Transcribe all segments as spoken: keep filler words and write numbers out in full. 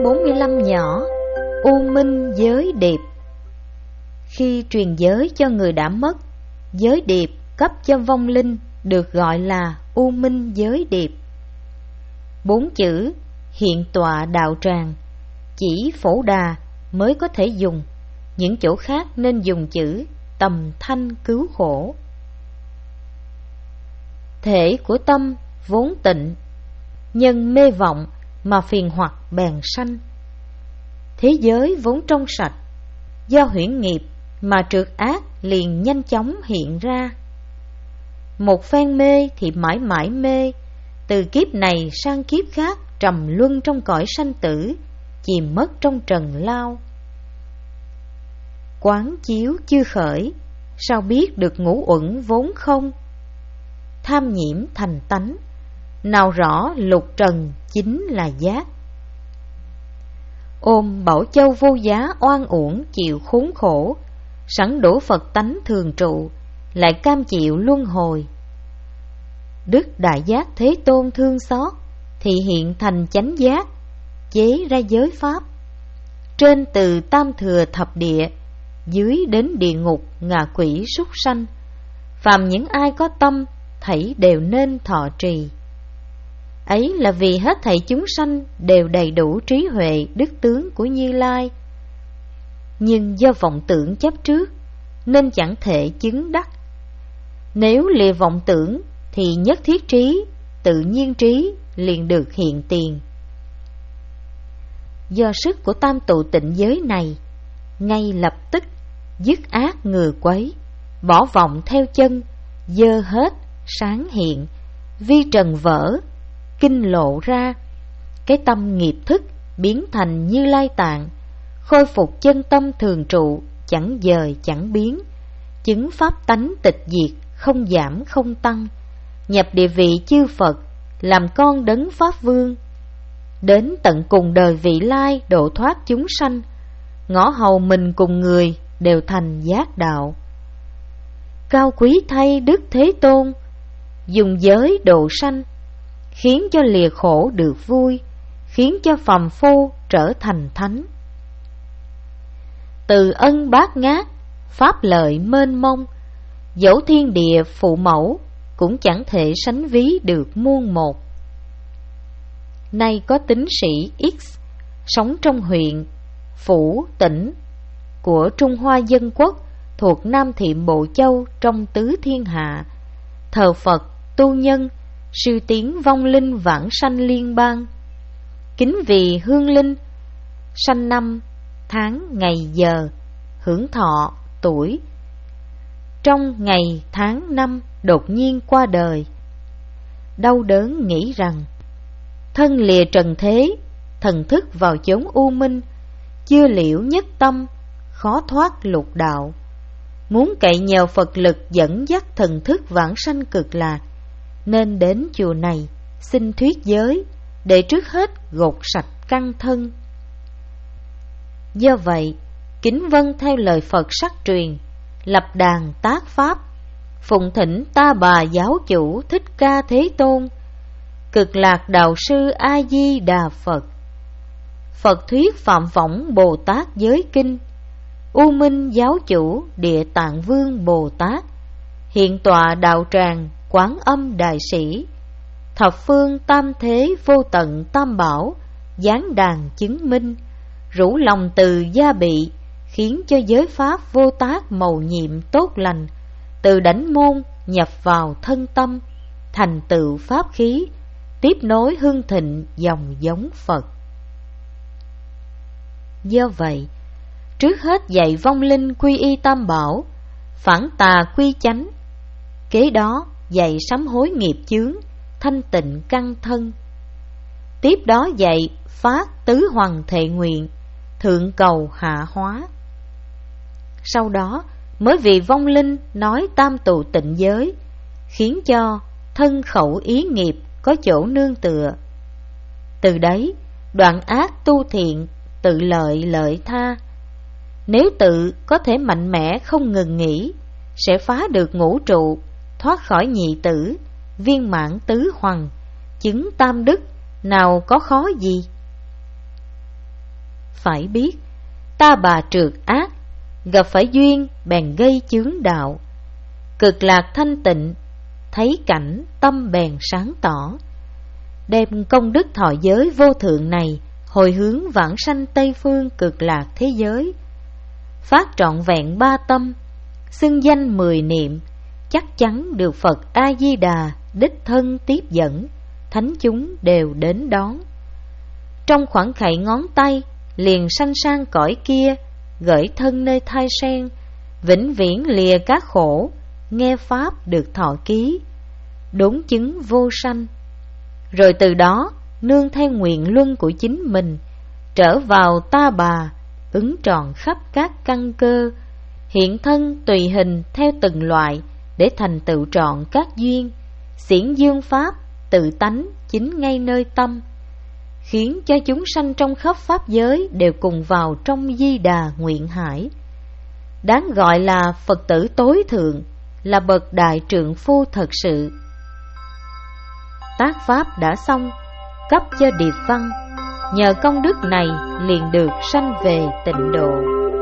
bốn mươi lăm nhỏ. U minh giới điệp. Khi truyền giới cho người đã mất, giới điệp cấp cho vong linh được gọi là u minh giới điệp. Bốn chữ hiện tọa đạo tràng chỉ Phổ Đà mới có thể dùng, những chỗ khác nên dùng chữ tầm thanh cứu khổ. Thể của tâm vốn tịnh, nhân mê vọng mà phiền hoặc bèn sanh. Thế giới vốn trong sạch, do huyễn nghiệp mà trượt ác liền nhanh chóng hiện ra. Một phen mê thì mãi mãi mê, từ kiếp này sang kiếp khác trầm luân trong cõi sanh tử, chìm mất trong trần lao. Quán chiếu chưa khởi, sao biết được ngũ uẩn vốn không? Tham nhiễm thành tánh, nào rõ lục trần chính là giác. Ôm bảo châu vô giá oan uổng chịu khốn khổ, sẵn đổ Phật tánh thường trụ, lại cam chịu luân hồi. Đức Đại Giác Thế Tôn thương xót, thì hiện thành chánh giác, chế ra giới pháp. Trên từ tam thừa thập địa, dưới đến địa ngục ngạ quỷ súc sanh, phàm những ai có tâm thảy đều nên thọ trì. Ấy là vì hết thảy chúng sanh đều đầy đủ trí huệ đức tướng của Như Lai, nhưng do vọng tưởng chấp trước nên chẳng thể chứng đắc. Nếu lìa vọng tưởng thì nhất thiết trí, tự nhiên trí liền được hiện tiền. Do sức của tam tụ tịnh giới này, ngay lập tức dứt ác ngừa quấy, bỏ vọng theo chân, dơ hết sáng hiện, vi trần vỡ, kinh lộ ra. Cái tâm nghiệp thức biến thành Như Lai tạng, khôi phục chân tâm thường trụ, chẳng dời chẳng biến, chứng pháp tánh tịch diệt, không giảm không tăng, nhập địa vị chư Phật, làm con đấng Pháp Vương. Đến tận cùng đời vị lai độ thoát chúng sanh, ngõ hầu mình cùng người đều thành giác đạo. Cao quý thay Đức Thế Tôn, dùng giới độ sanh, khiến cho lìa khổ được vui, khiến cho phàm phu trở thành thánh. Từ ân bát ngát, pháp lợi mênh mông, dẫu thiên địa phụ mẫu cũng chẳng thể sánh ví được muôn một. Nay có tín sĩ X sống trong huyện, phủ, tỉnh của Trung Hoa Dân Quốc thuộc Nam Thiệm Bộ Châu trong tứ thiên hạ, thờ Phật, tu nhân, sư tiến vong linh vãng sanh liên bang. Kính vì hương linh, sanh năm, tháng, ngày, giờ, hưởng thọ, tuổi. Trong ngày, tháng, năm đột nhiên qua đời. Đau đớn nghĩ rằng thân lìa trần thế, thần thức vào chốn u minh, chưa liễu nhất tâm, khó thoát lục đạo. Muốn cậy nhờ Phật lực dẫn dắt thần thức vãng sanh cực lạc, nên đến chùa này xin thuyết giới, để trước hết gột sạch căn thân. Do vậy, kính vâng theo lời Phật sắc truyền, lập đàn tác pháp, phụng thỉnh Ta Bà giáo chủ Thích Ca Thế Tôn, Cực Lạc Đạo Sư A Di Đà Phật, Phật thuyết Phạm Võng Bồ Tát giới kinh, U Minh giáo chủ Địa Tạng Vương Bồ Tát, hiện tọa đạo tràng Quán Âm Đại Sĩ, thập phương tam thế vô tận tam bảo, giáng đàn chứng minh, rủ lòng từ gia bị, khiến cho giới pháp vô tác mầu nhiệm tốt lành, từ đảnh môn nhập vào thân tâm, thành tựu pháp khí, tiếp nối hưng thịnh dòng giống Phật. Do vậy, trước hết dạy vong linh quy y tam bảo, phản tà quy chánh, kế đó dạy sám hối nghiệp chướng, thanh tịnh căn thân. Tiếp đó dạy phát tứ hoằng thệ nguyện, thượng cầu hạ hóa. Sau đó mới vì vong linh nói tam tụ tịnh giới, khiến cho thân khẩu ý nghiệp có chỗ nương tựa. Từ đấy đoạn ác tu thiện, tự lợi lợi tha. Nếu tự có thể mạnh mẽ không ngừng nghỉ, sẽ phá được ngũ trụ, thoát khỏi nhị tử, viên mãn tứ hoằng, chứng tam đức, nào có khó gì. phải biết ta bà trượt ác, gặp phải duyên bèn gây chướng đạo. Cực lạc thanh tịnh, thấy cảnh tâm bèn sáng tỏ. Đem công đức thọ giới vô thượng này hồi hướng vãng sanh Tây phương cực lạc thế giới. Phát trọn vẹn ba tâm, xưng danh mười niệm, chắc chắn được Phật A-di-đà đích thân tiếp dẫn, thánh chúng đều đến đón. Trong khoảng khạy ngón tay, liền sanh sang cõi kia, gửi thân nơi thai sen, vĩnh viễn lìa các khổ, nghe pháp được thọ ký, đốn chứng vô sanh. Rồi từ đó, nương theo nguyện luân của chính mình, trở vào ta bà, ứng tròn khắp các căn cơ, hiện thân tùy hình theo từng loại, để thành tựu trọn các duyên, xiển dương pháp, tự tánh chính ngay nơi tâm, khiến cho chúng sanh trong khắp pháp giới đều cùng vào trong Di Đà nguyện hải. Đáng gọi là Phật tử tối thượng, là bậc đại trượng phu thật sự. Tác pháp đã xong, cấp cho Điệp Văn, nhờ công đức này liền được sanh về tịnh độ.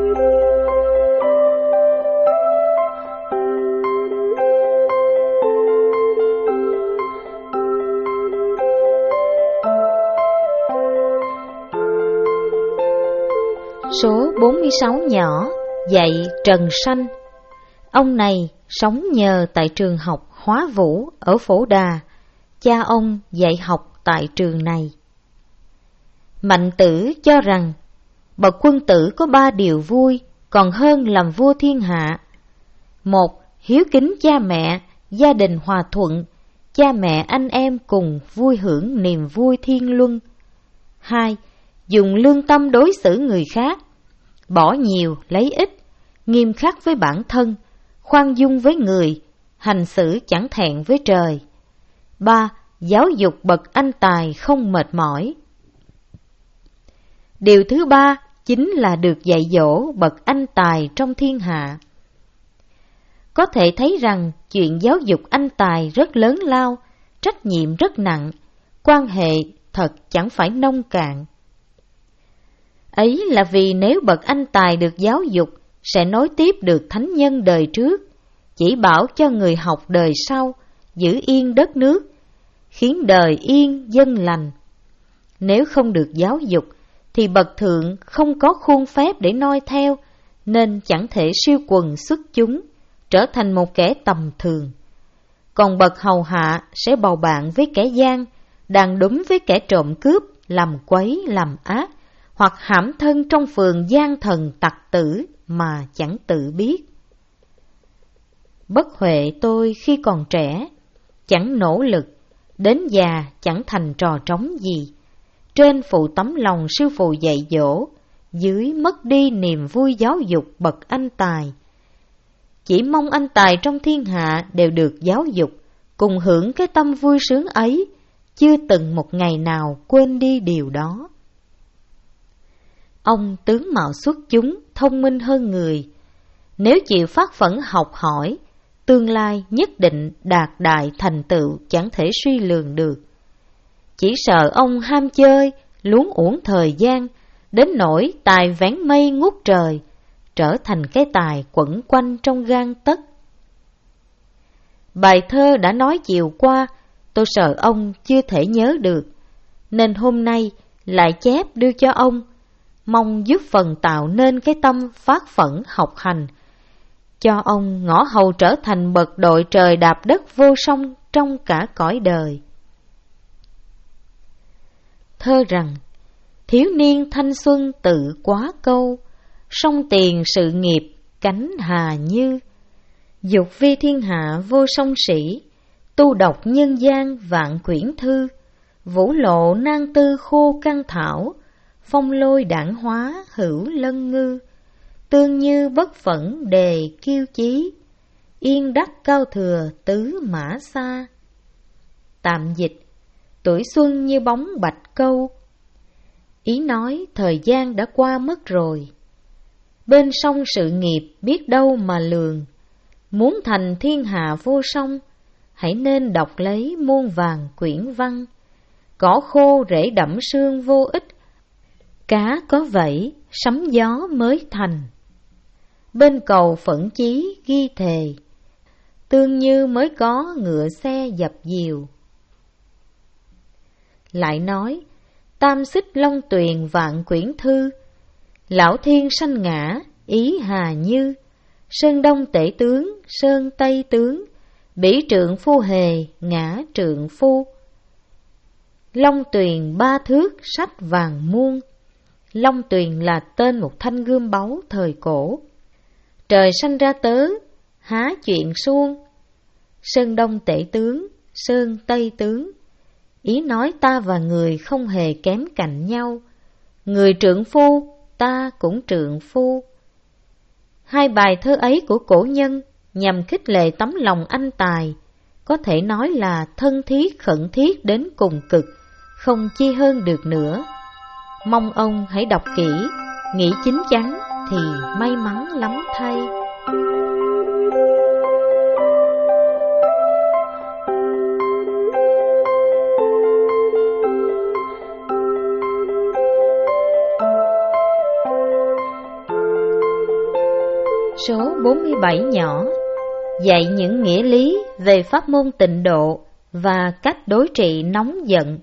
Số bốn mươi sáu nhỏ, dạy Trần Sanh. Ông này sống nhờ tại trường học Hóa Vũ ở Phổ Đà. Cha ông dạy học tại trường này. Mạnh Tử cho rằng bậc quân tử có ba điều vui còn hơn làm vua thiên hạ. Một, hiếu kính cha mẹ, gia đình hòa thuận, cha mẹ anh em cùng vui hưởng niềm vui thiên luân. Hai, dùng lương tâm đối xử người khác, bỏ nhiều lấy ít, nghiêm khắc với bản thân, khoan dung với người, hành xử chẳng thẹn với trời. Ba, giáo dục bậc anh tài không mệt mỏi. Điều thứ ba chính là được dạy dỗ bậc anh tài trong thiên hạ. Có thể thấy rằng chuyện giáo dục anh tài rất lớn lao, trách nhiệm rất nặng, quan hệ thật chẳng phải nông cạn. Ấy là vì nếu bậc anh tài được giáo dục, sẽ nối tiếp được thánh nhân đời trước, chỉ bảo cho người học đời sau, giữ yên đất nước, khiến đời yên dân lành. Nếu không được giáo dục, thì bậc thượng không có khuôn phép để noi theo, nên chẳng thể siêu quần xuất chúng, trở thành một kẻ tầm thường. Còn bậc hầu hạ sẽ bầu bạn với kẻ gian, đàn đúm với kẻ trộm cướp, làm quấy, làm ác, hoặc hãm thân trong phường gian thần tặc tử mà chẳng tự biết. Bất huệ tôi khi còn trẻ, chẳng nỗ lực, đến già chẳng thành trò trống gì. Trên phụ tấm lòng sư phụ dạy dỗ, dưới mất đi niềm vui giáo dục bậc anh tài. Chỉ mong anh tài trong thiên hạ đều được giáo dục, cùng hưởng cái tâm vui sướng ấy, chưa từng một ngày nào quên đi điều đó. Ông tướng mạo xuất chúng, thông minh hơn người. Nếu chịu phát phẫn học hỏi, tương lai nhất định đạt đại thành tựu chẳng thể suy lường được. Chỉ sợ ông ham chơi, luống uổng thời gian, đến nỗi tài vén mây ngút trời, trở thành cái tài quẩn quanh trong gang tấc. Bài thơ đã nói chiều qua, tôi sợ ông chưa thể nhớ được, nên hôm nay lại chép đưa cho ông, mong giúp phần tạo nên cái tâm phát phẫn học hành, cho ông ngõ hầu trở thành bậc đội trời đạp đất vô song trong cả cõi đời. Thơ rằng, thiếu niên thanh xuân tự quá câu, song tiền sự nghiệp cánh hà như. Dục vi thiên hạ vô song sĩ, tu đọc nhân gian vạn quyển thư. Vũ lộ nan tư khô căn thảo, phong lôi đảng hóa hữu lân ngư. Tương như bất phẫn đề kiêu chí, yên đắc cao thừa tứ mã xa. Tạm dịch, tuổi xuân như bóng bạch câu. Ý nói thời gian đã qua mất rồi, bên sông sự nghiệp biết đâu mà lường. Muốn thành thiên hạ vô song, hãy nên đọc lấy muôn vàng quyển văn. Cỏ khô rễ đẫm sương vô ích, Cá có vẫy, sấm gió mới thành. Bên cầu phẫn chí ghi thề, tương như mới có ngựa xe dập dìu. Lại nói, tam xích long tuyền vạn quyển thư, lão thiên sanh ngã, ý hà như. Sơn đông tể tướng, sơn tây tướng, bỉ trượng phu hề, ngã trượng phu. Long tuyền ba thước, sách vàng muôn. Long tuyền là tên một thanh gươm báu thời cổ. Trời sanh ra tớ, há chuyện suông. Sơn đông tể tướng, sơn tây tướng, ý nói ta và người không hề kém cạnh nhau. Người trượng phu, ta cũng trượng phu. Hai bài thơ ấy của cổ nhân nhằm khích lệ tấm lòng anh tài, có thể nói là thân thiết khẩn thiết đến cùng cực, không chi hơn được nữa. Mong ông hãy đọc kỹ, nghĩ chín chắn thì may mắn lắm thay. Số bốn mươi bảy nhỏ, dạy những nghĩa lý về pháp môn tịnh độ và cách đối trị nóng giận.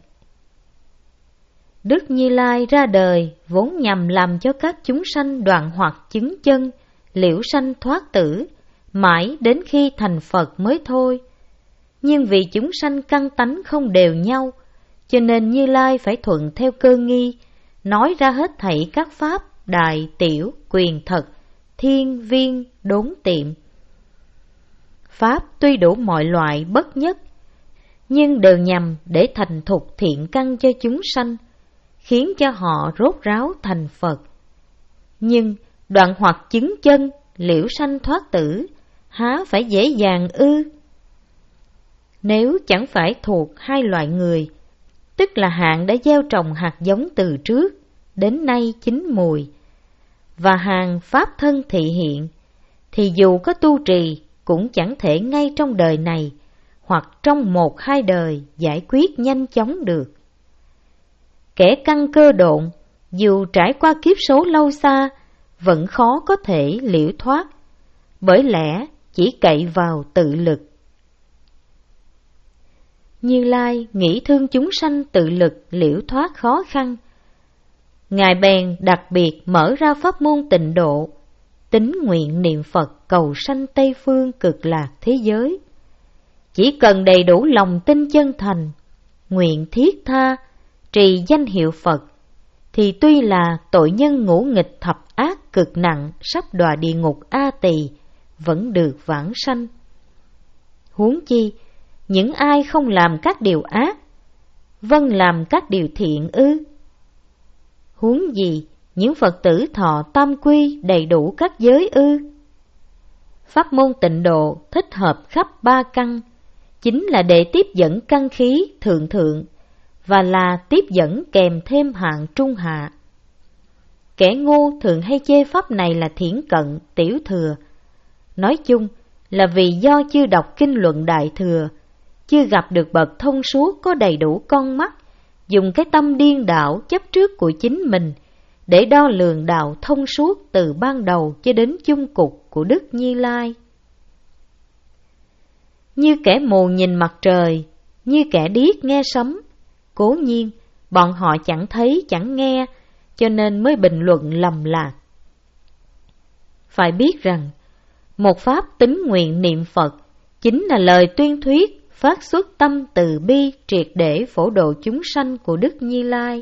Đức Như Lai ra đời vốn nhằm làm cho các chúng sanh đoạn hoặc chứng chân, liễu sanh thoát tử, mãi đến khi thành Phật mới thôi. Nhưng vì chúng sanh căn tánh không đều nhau, cho nên Như Lai phải thuận theo cơ nghi, nói ra hết thảy các pháp đại tiểu quyền thật, thiên viên đốn tiệm. Pháp tuy đủ mọi loại bất nhất, nhưng đều nhằm để thành thục thiện căn cho chúng sanh, khiến cho họ rốt ráo thành Phật. Nhưng đoạn hoặc chứng chân, liễu sanh thoát tử, há phải dễ dàng ư? Nếu chẳng phải thuộc hai loại người, tức là hạng đã gieo trồng hạt giống từ trước, đến nay chín mùi, và hàng pháp thân thị hiện, thì dù có tu trì cũng chẳng thể ngay trong đời này hoặc trong một hai đời giải quyết nhanh chóng được. Kẻ căn cơ độn, dù trải qua kiếp số lâu xa, vẫn khó có thể liễu thoát, bởi lẽ chỉ cậy vào tự lực. Như Lai nghĩ thương chúng sanh tự lực liễu thoát khó khăn, Ngài bèn đặc biệt mở ra pháp môn tịnh độ, tín nguyện niệm Phật cầu sanh Tây Phương cực lạc thế giới. Chỉ cần đầy đủ lòng tin chân thành, nguyện thiết tha, trì danh hiệu Phật, thì tuy là tội nhân ngũ nghịch thập ác cực nặng sắp đọa địa ngục A Tỳ, vẫn được vãng sanh. Huống chi, những ai không làm các điều ác, vâng làm các điều thiện ư? Huống gì, những Phật tử thọ tam quy đầy đủ các giới ư? Pháp môn tịnh độ thích hợp khắp ba căn, chính là để tiếp dẫn căn khí thượng thượng, và là tiếp dẫn kèm thêm hạng trung hạ. Kẻ ngu thường hay chê pháp này là thiển cận, tiểu thừa. Nói chung là vì do chưa đọc kinh luận đại thừa, chưa gặp được bậc thông suốt có đầy đủ con mắt, dùng cái tâm điên đảo chấp trước của chính mình để đo lường đạo thông suốt từ ban đầu cho đến chung cục của Đức Như Lai. Như kẻ mù nhìn mặt trời, như kẻ điếc nghe sấm, cố nhiên bọn họ chẳng thấy chẳng nghe, cho nên mới bình luận lầm lạc. Phải biết rằng, một pháp tín nguyện niệm Phật chính là lời tuyên thuyết phát xuất tâm từ bi triệt để phổ độ chúng sanh của Đức Như Lai.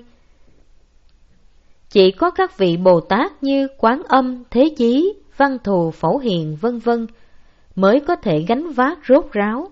Chỉ có các vị Bồ Tát như Quán Âm, Thế Chí, Văn Thù, Phổ Hiền vân vân mới có thể gánh vác rốt ráo.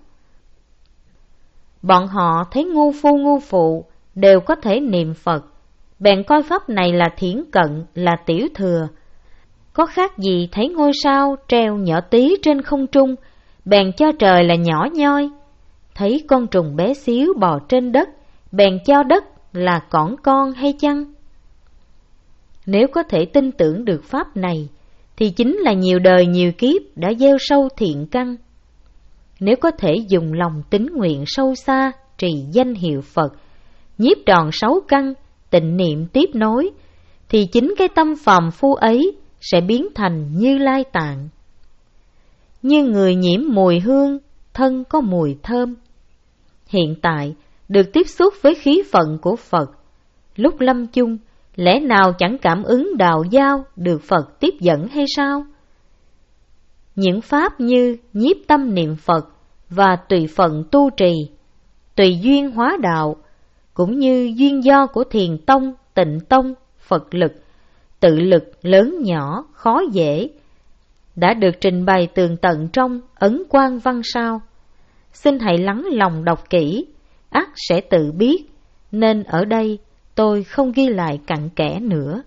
Bọn họ thấy ngu phu ngu phụ đều có thể niệm Phật, bèn coi pháp này là thiển cận, là tiểu thừa. Có khác gì thấy ngôi sao treo nhỏ tí trên không trung, bèn cho trời là nhỏ nhoi. Thấy con trùng bé xíu bò trên đất, bèn cho đất là cỏn con hay chăng? Nếu có thể tin tưởng được pháp này, thì chính là nhiều đời nhiều kiếp đã gieo sâu thiện căn. Nếu có thể dùng lòng tín nguyện sâu xa, trì danh hiệu Phật, nhiếp tròn sáu căn, tịnh niệm tiếp nối, thì chính cái tâm phàm phu ấy sẽ biến thành Như Lai Tạng. Như người nhiễm mùi hương, thân có mùi thơm. Hiện tại được tiếp xúc với khí vận của Phật, lúc lâm chung lẽ nào chẳng cảm ứng đạo giao được Phật tiếp dẫn hay sao? Những pháp như nhiếp tâm niệm Phật và tùy phận tu trì, tùy duyên hóa đạo, cũng như duyên do của Thiền Tông, Tịnh Tông, Phật lực, tự lực lớn nhỏ, khó dễ, đã được trình bày tường tận trong Ấn Quang Văn Sao. Xin hãy lắng lòng đọc kỹ, ắt sẽ tự biết, nên ở đây tôi không ghi lại cặn kẽ nữa.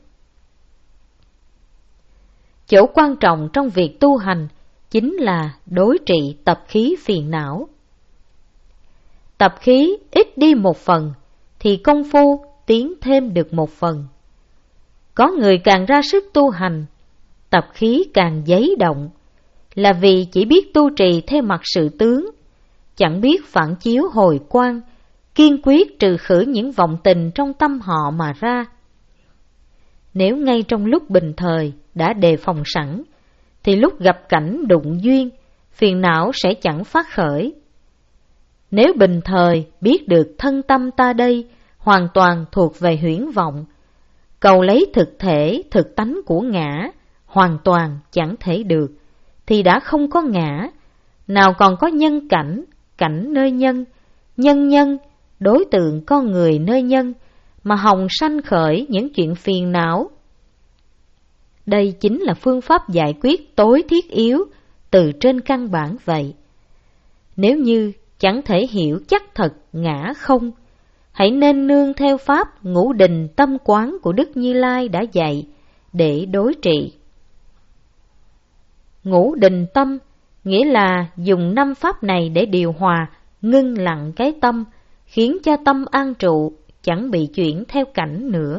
Chỗ quan trọng trong việc tu hành chính là đối trị tập khí phiền não. Tập khí ít đi một phần thì công phu tiến thêm được một phần. Có người càng ra sức tu hành, tập khí càng dấy động, là vì chỉ biết tu trì theo mặt sự tướng, chẳng biết phản chiếu hồi quang, kiên quyết trừ khử những vọng tình trong tâm họ mà ra. Nếu ngay trong lúc bình thời đã đề phòng sẵn, thì lúc gặp cảnh đụng duyên, phiền não sẽ chẳng phát khởi. Nếu bình thời biết được thân tâm ta đây hoàn toàn thuộc về huyễn vọng, cầu lấy thực thể, thực tánh của ngã hoàn toàn chẳng thể được, thì đã không có ngã, nào còn có nhân cảnh, cảnh nơi nhân, nhân nhân, đối tượng con người nơi nhân, mà hòng sanh khởi những chuyện phiền não. Đây chính là phương pháp giải quyết tối thiết yếu từ trên căn bản vậy. Nếu như chẳng thể hiểu chắc thật ngã không, hãy nên nương theo pháp ngũ đình tâm quán của Đức Như Lai đã dạy để đối trị. Ngũ đình tâm nghĩa là dùng năm pháp này để điều hòa, ngưng lặng cái tâm, khiến cho tâm an trụ, chẳng bị chuyển theo cảnh nữa.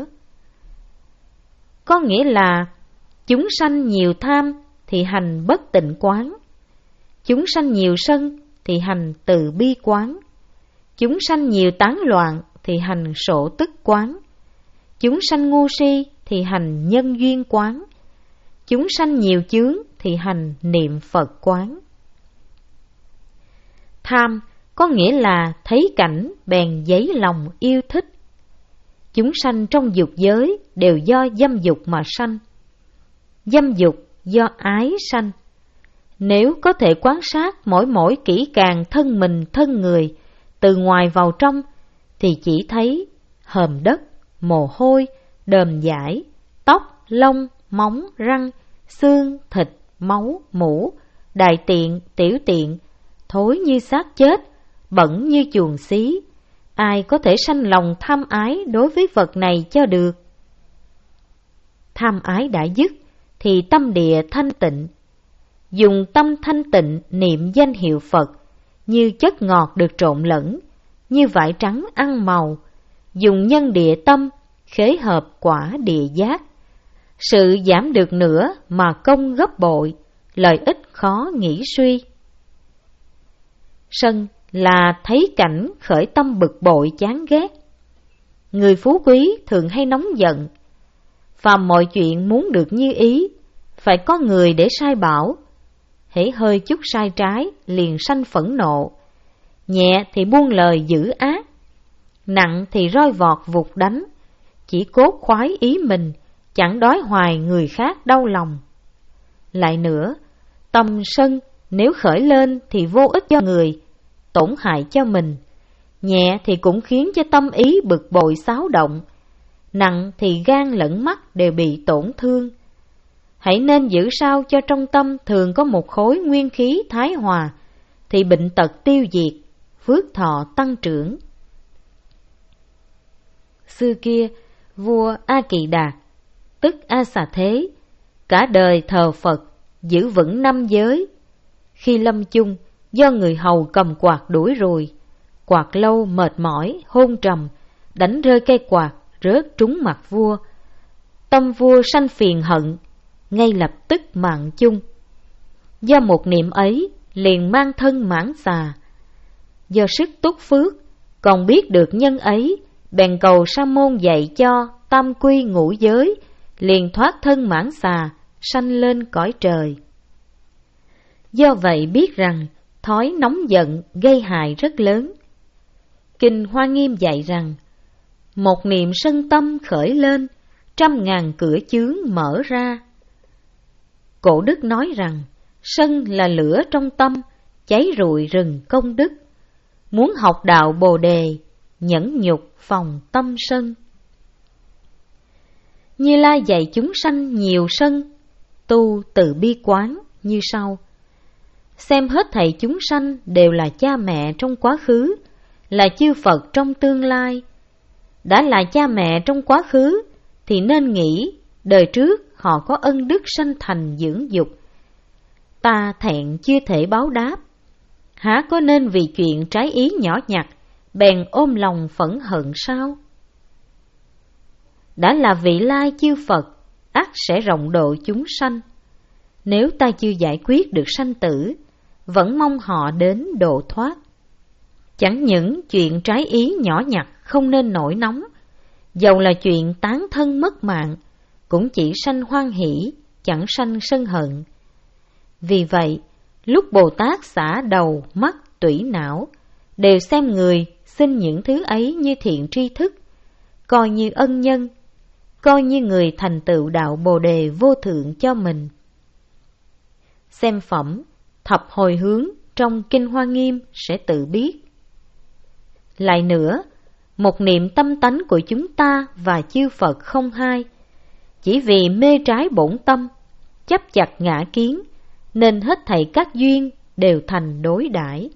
Có nghĩa là chúng sanh nhiều tham thì hành bất tịnh quán, chúng sanh nhiều sân thì hành từ bi quán, chúng sanh nhiều tán loạn thì hành sổ tức quán, chúng sanh ngu si thì hành nhân duyên quán, chúng sanh nhiều chướng thì hành niệm Phật quán. Tham có nghĩa là thấy cảnh bèn dấy lòng yêu thích. Chúng sanh trong dục giới đều do dâm dục mà sanh, dâm dục do ái sanh. Nếu có thể quan sát mỗi mỗi kỹ càng thân mình thân người, từ ngoài vào trong, thì chỉ thấy hờm đất, mồ hôi, đờm dãi, tóc, lông, móng, răng, xương, thịt, máu, mũ, đại tiện, tiểu tiện, thối như xác chết, bẩn như chuồng xí. Ai có thể sanh lòng tham ái đối với vật này cho được? Tham ái đã dứt thì tâm địa thanh tịnh. Dùng tâm thanh tịnh niệm danh hiệu Phật, như chất ngọt được trộn lẫn, như vải trắng ăn màu. Dùng nhân địa tâm khế hợp quả địa giác. Sự giảm được nữa mà công gấp bội, lợi ích khó nghĩ suy. Sân là thấy cảnh khởi tâm bực bội chán ghét. Người phú quý thường hay nóng giận. Phàm mọi chuyện muốn được như ý, phải có người để sai bảo. Hễ hơi chút sai trái liền sanh phẫn nộ, nhẹ thì buông lời dữ ác, nặng thì roi vọt vụt đánh, chỉ cốt khoái ý mình, chẳng đói hoài người khác đau lòng. Lại nữa, tâm sân nếu khởi lên thì vô ích cho người, tổn hại cho mình, nhẹ thì cũng khiến cho tâm ý bực bội xáo động, nặng thì gan lẫn mắt đều bị tổn thương. Hãy nên giữ sao cho trong tâm thường có một khối nguyên khí thái hòa, thì bệnh tật tiêu diệt, phước thọ tăng trưởng. Xưa kia, vua A Kỳ Đạt, tức A Xà Thế, cả đời thờ Phật, giữ vững năm giới. Khi lâm chung, do người hầu cầm quạt đuổi ruồi, quạt lâu mệt mỏi, hôn trầm, đánh rơi cây quạt, rớt trúng mặt vua. Tâm vua sanh phiền hận, ngay lập tức mạng chung. Do một niệm ấy, liền mang thân mãn xà. Do sức túc phước, còn biết được nhân ấy, bèn cầu sa môn dạy cho tam quy ngũ giới, liền thoát thân mãng xà, sanh lên cõi trời. Do vậy biết rằng thói nóng giận gây hại rất lớn. Kinh Hoa Nghiêm dạy rằng, một niệm sân tâm khởi lên, trăm ngàn cửa chướng mở ra. Cổ đức nói rằng, sân là lửa trong tâm, cháy rụi rừng công đức. Muốn học đạo Bồ Đề, nhẫn nhục phòng tâm sân. Như Lai dạy chúng sanh nhiều sân, tu từ bi quán như sau. Xem hết thảy chúng sanh đều là cha mẹ trong quá khứ, là chư Phật trong tương lai. Đã là cha mẹ trong quá khứ, thì nên nghĩ đời trước họ có ân đức sanh thành dưỡng dục. Ta thẹn chưa thể báo đáp, há có nên vì chuyện trái ý nhỏ nhặt, bèn ôm lòng phẫn hận sao? Đã là vị lai chư Phật, ắt sẽ rộng độ chúng sanh. Nếu ta chưa giải quyết được sanh tử, vẫn mong họ đến độ thoát. Chẳng những chuyện trái ý nhỏ nhặt không nên nổi nóng, dầu là chuyện tán thân mất mạng, cũng chỉ sanh hoan hỷ, chẳng sanh sân hận. Vì vậy, lúc Bồ Tát xả đầu, mắt, tủy não, đều xem người xin những thứ ấy như thiện tri thức, coi như ân nhân, coi như người thành tựu đạo Bồ Đề vô thượng cho mình. Xem phẩm Thập Hồi Hướng trong Kinh Hoa Nghiêm sẽ tự biết. Lại nữa, một niệm tâm tánh của chúng ta và chư Phật không hai, chỉ vì mê trái bổn tâm, chấp chặt ngã kiến, nên hết thảy các duyên đều thành đối đãi.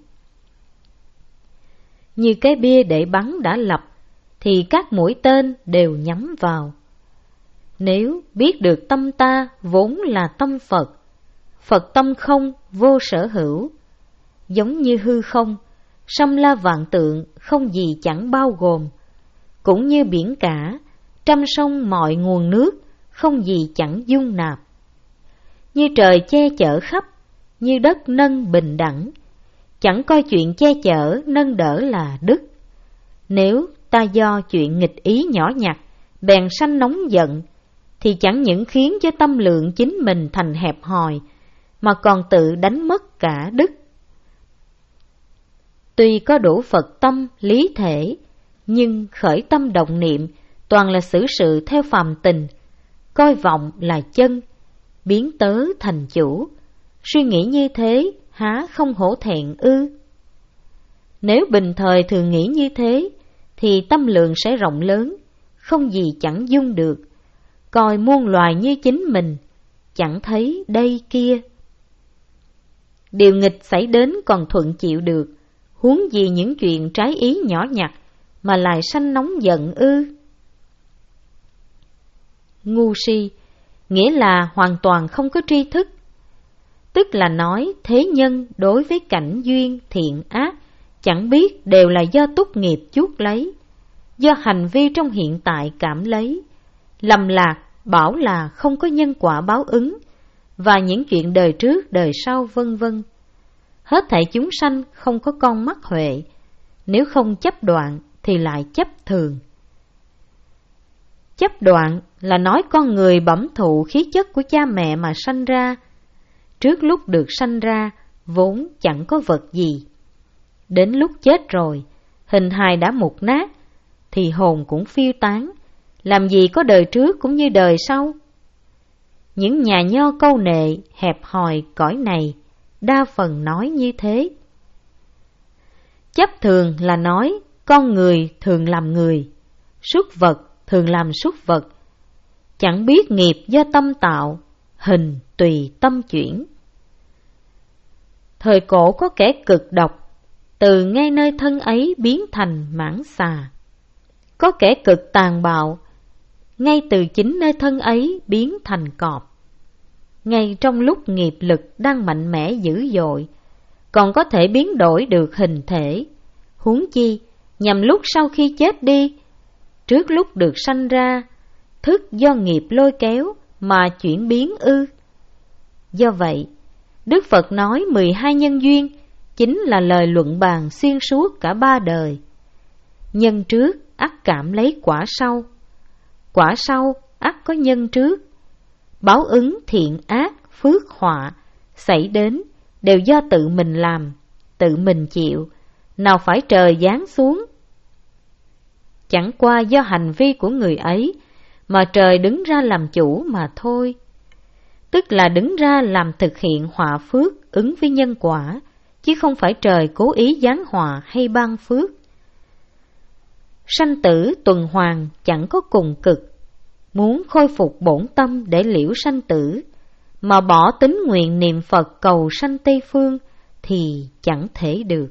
Như cái bia để bắn đã lập, thì các mũi tên đều nhắm vào. Nếu biết được tâm ta vốn là tâm Phật, Phật tâm không vô sở hữu, giống như hư không, sâm la vạn tượng không gì chẳng bao gồm, cũng như biển cả, trăm sông mọi nguồn nước không gì chẳng dung nạp. Như trời che chở khắp, như đất nâng bình đẳng, chẳng coi chuyện che chở nâng đỡ là đức. Nếu ta do chuyện nghịch ý nhỏ nhặt, bèn sanh nóng giận, thì chẳng những khiến cho tâm lượng chính mình thành hẹp hòi, mà còn tự đánh mất cả đức. Tuy có đủ Phật tâm, lý thể, nhưng khởi tâm động niệm toàn là xử sự theo phàm tình, coi vọng là chân, biến tớ thành chủ. Suy nghĩ như thế, há không hổ thẹn ư? Nếu bình thời thường nghĩ như thế, thì tâm lượng sẽ rộng lớn, không gì chẳng dung được, coi muôn loài như chính mình, chẳng thấy đây kia. Điều nghịch xảy đến còn thuận chịu được, huống gì những chuyện trái ý nhỏ nhặt mà lại sanh nóng giận ư? Ngu si, nghĩa là hoàn toàn không có tri thức, tức là nói thế nhân đối với cảnh duyên thiện ác chẳng biết đều là do túc nghiệp chuốc lấy, do hành vi trong hiện tại cảm lấy, lầm lạc bảo là không có nhân quả báo ứng, và những chuyện đời trước đời sau vân vân. Hết thảy chúng sanh không có con mắt huệ, nếu không chấp đoạn thì lại chấp thường. Chấp đoạn là nói con người bẩm thụ khí chất của cha mẹ mà sanh ra. Trước lúc được sanh ra, vốn chẳng có vật gì. Đến lúc chết rồi, hình hài đã mục nát, thì hồn cũng phiêu tán, làm gì có đời trước cũng như đời sau. Những nhà nho câu nệ, hẹp hòi cõi này, đa phần nói như thế. Chấp thường là nói con người thường làm người, súc vật thường làm súc vật, chẳng biết nghiệp do tâm tạo, hình tùy tâm chuyển. Thời cổ có kẻ cực độc, từ ngay nơi thân ấy biến thành mãng xà. Có kẻ cực tàn bạo, ngay từ chính nơi thân ấy biến thành cọp. Ngay trong lúc nghiệp lực đang mạnh mẽ dữ dội, còn có thể biến đổi được hình thể, huống chi nhằm lúc sau khi chết đi, trước lúc được sanh ra, thức do nghiệp lôi kéo mà chuyển biến ư? Do vậy, Đức Phật nói mười hai nhân duyên chính là lời luận bàn xuyên suốt cả ba đời. Nhân trước ắt cảm lấy quả sau, quả sau ắt có nhân trước. Báo ứng thiện ác, phước họa xảy đến đều do tự mình làm, tự mình chịu, nào phải trời giáng xuống. Chẳng qua do hành vi của người ấy mà trời đứng ra làm chủ mà thôi. Tức là đứng ra làm thực hiện họa phước ứng với nhân quả, chứ không phải trời cố ý giáng họa hay ban phước. Sanh tử tuần hoàn chẳng có cùng cực. Muốn khôi phục bổn tâm để liễu sanh tử, mà bỏ tín nguyện niệm Phật cầu sanh Tây Phương thì chẳng thể được.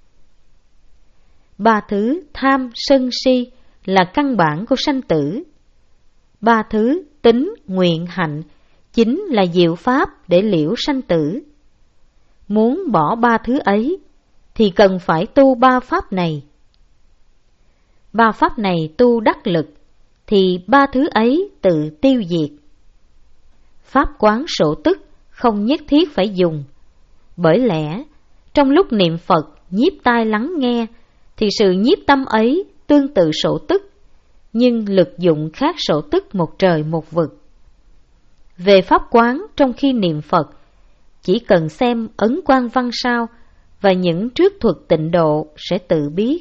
Ba thứ tham, sân, si là căn bản của sanh tử. Ba thứ tín, nguyện, hạnh chính là diệu pháp để liễu sanh tử. Muốn bỏ ba thứ ấy thì cần phải tu ba pháp này. Ba pháp này tu đắc lực thì ba thứ ấy tự tiêu diệt. Pháp quán sổ tức không nhất thiết phải dùng. Bởi lẽ trong lúc niệm Phật nhiếp tai lắng nghe thì sự nhiếp tâm ấy tương tự sổ tức, nhưng lực dụng khác sổ tức một trời một vực. Về pháp quán trong khi niệm Phật, chỉ cần xem ấn quan văn sao và những trước thuật tịnh độ sẽ tự biết.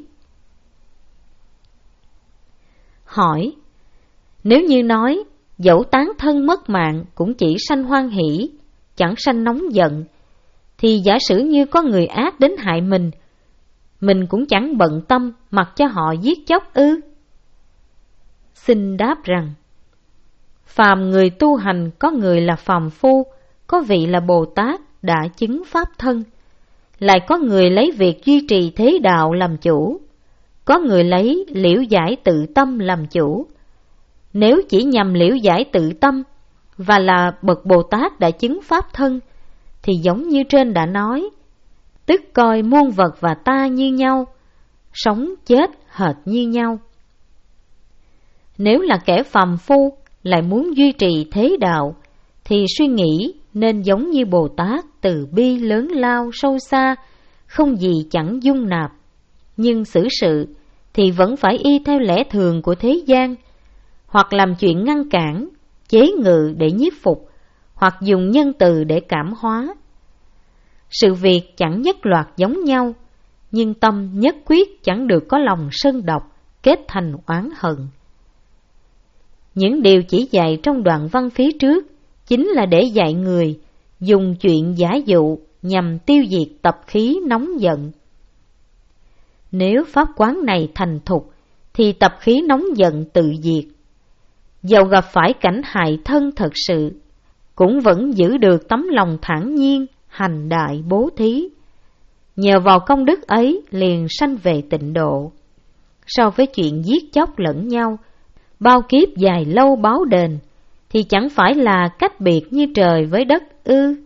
Hỏi: nếu như nói dẫu tán thân mất mạng cũng chỉ sanh hoan hỷ, chẳng sanh nóng giận, thì giả sử như có người ác đến hại mình, mình cũng chẳng bận tâm mặc cho họ giết chóc ư? Xin đáp rằng, phàm người tu hành có người là phàm phu, có vị là Bồ Tát đã chứng pháp thân, lại có người lấy việc duy trì thế đạo làm chủ, có người lấy liễu giải tự tâm làm chủ. Nếu chỉ nhằm liễu giải tự tâm và là bậc Bồ Tát đã chứng pháp thân, thì giống như trên đã nói, tức coi muôn vật và ta như nhau, sống chết hệt như nhau. Nếu là kẻ phàm phu lại muốn duy trì thế đạo, thì suy nghĩ nên giống như Bồ Tát từ bi lớn lao sâu xa, không gì chẳng dung nạp, nhưng xử sự thì vẫn phải y theo lẽ thường của thế gian, hoặc làm chuyện ngăn cản, chế ngự để nhiếp phục, hoặc dùng nhân từ để cảm hóa. Sự việc chẳng nhất loạt giống nhau, nhưng tâm nhất quyết chẳng được có lòng sân độc, kết thành oán hận. Những điều chỉ dạy trong đoạn văn phía trước chính là để dạy người dùng chuyện giả dụ nhằm tiêu diệt tập khí nóng giận. Nếu pháp quán này thành thục thì tập khí nóng giận tự diệt. Dầu gặp phải cảnh hại thân thật sự, cũng vẫn giữ được tấm lòng thản nhiên, hành đại bố thí. Nhờ vào công đức ấy liền sanh về tịnh độ. So với chuyện giết chóc lẫn nhau, bao kiếp dài lâu báo đền, thì chẳng phải là cách biệt như trời với đất ư?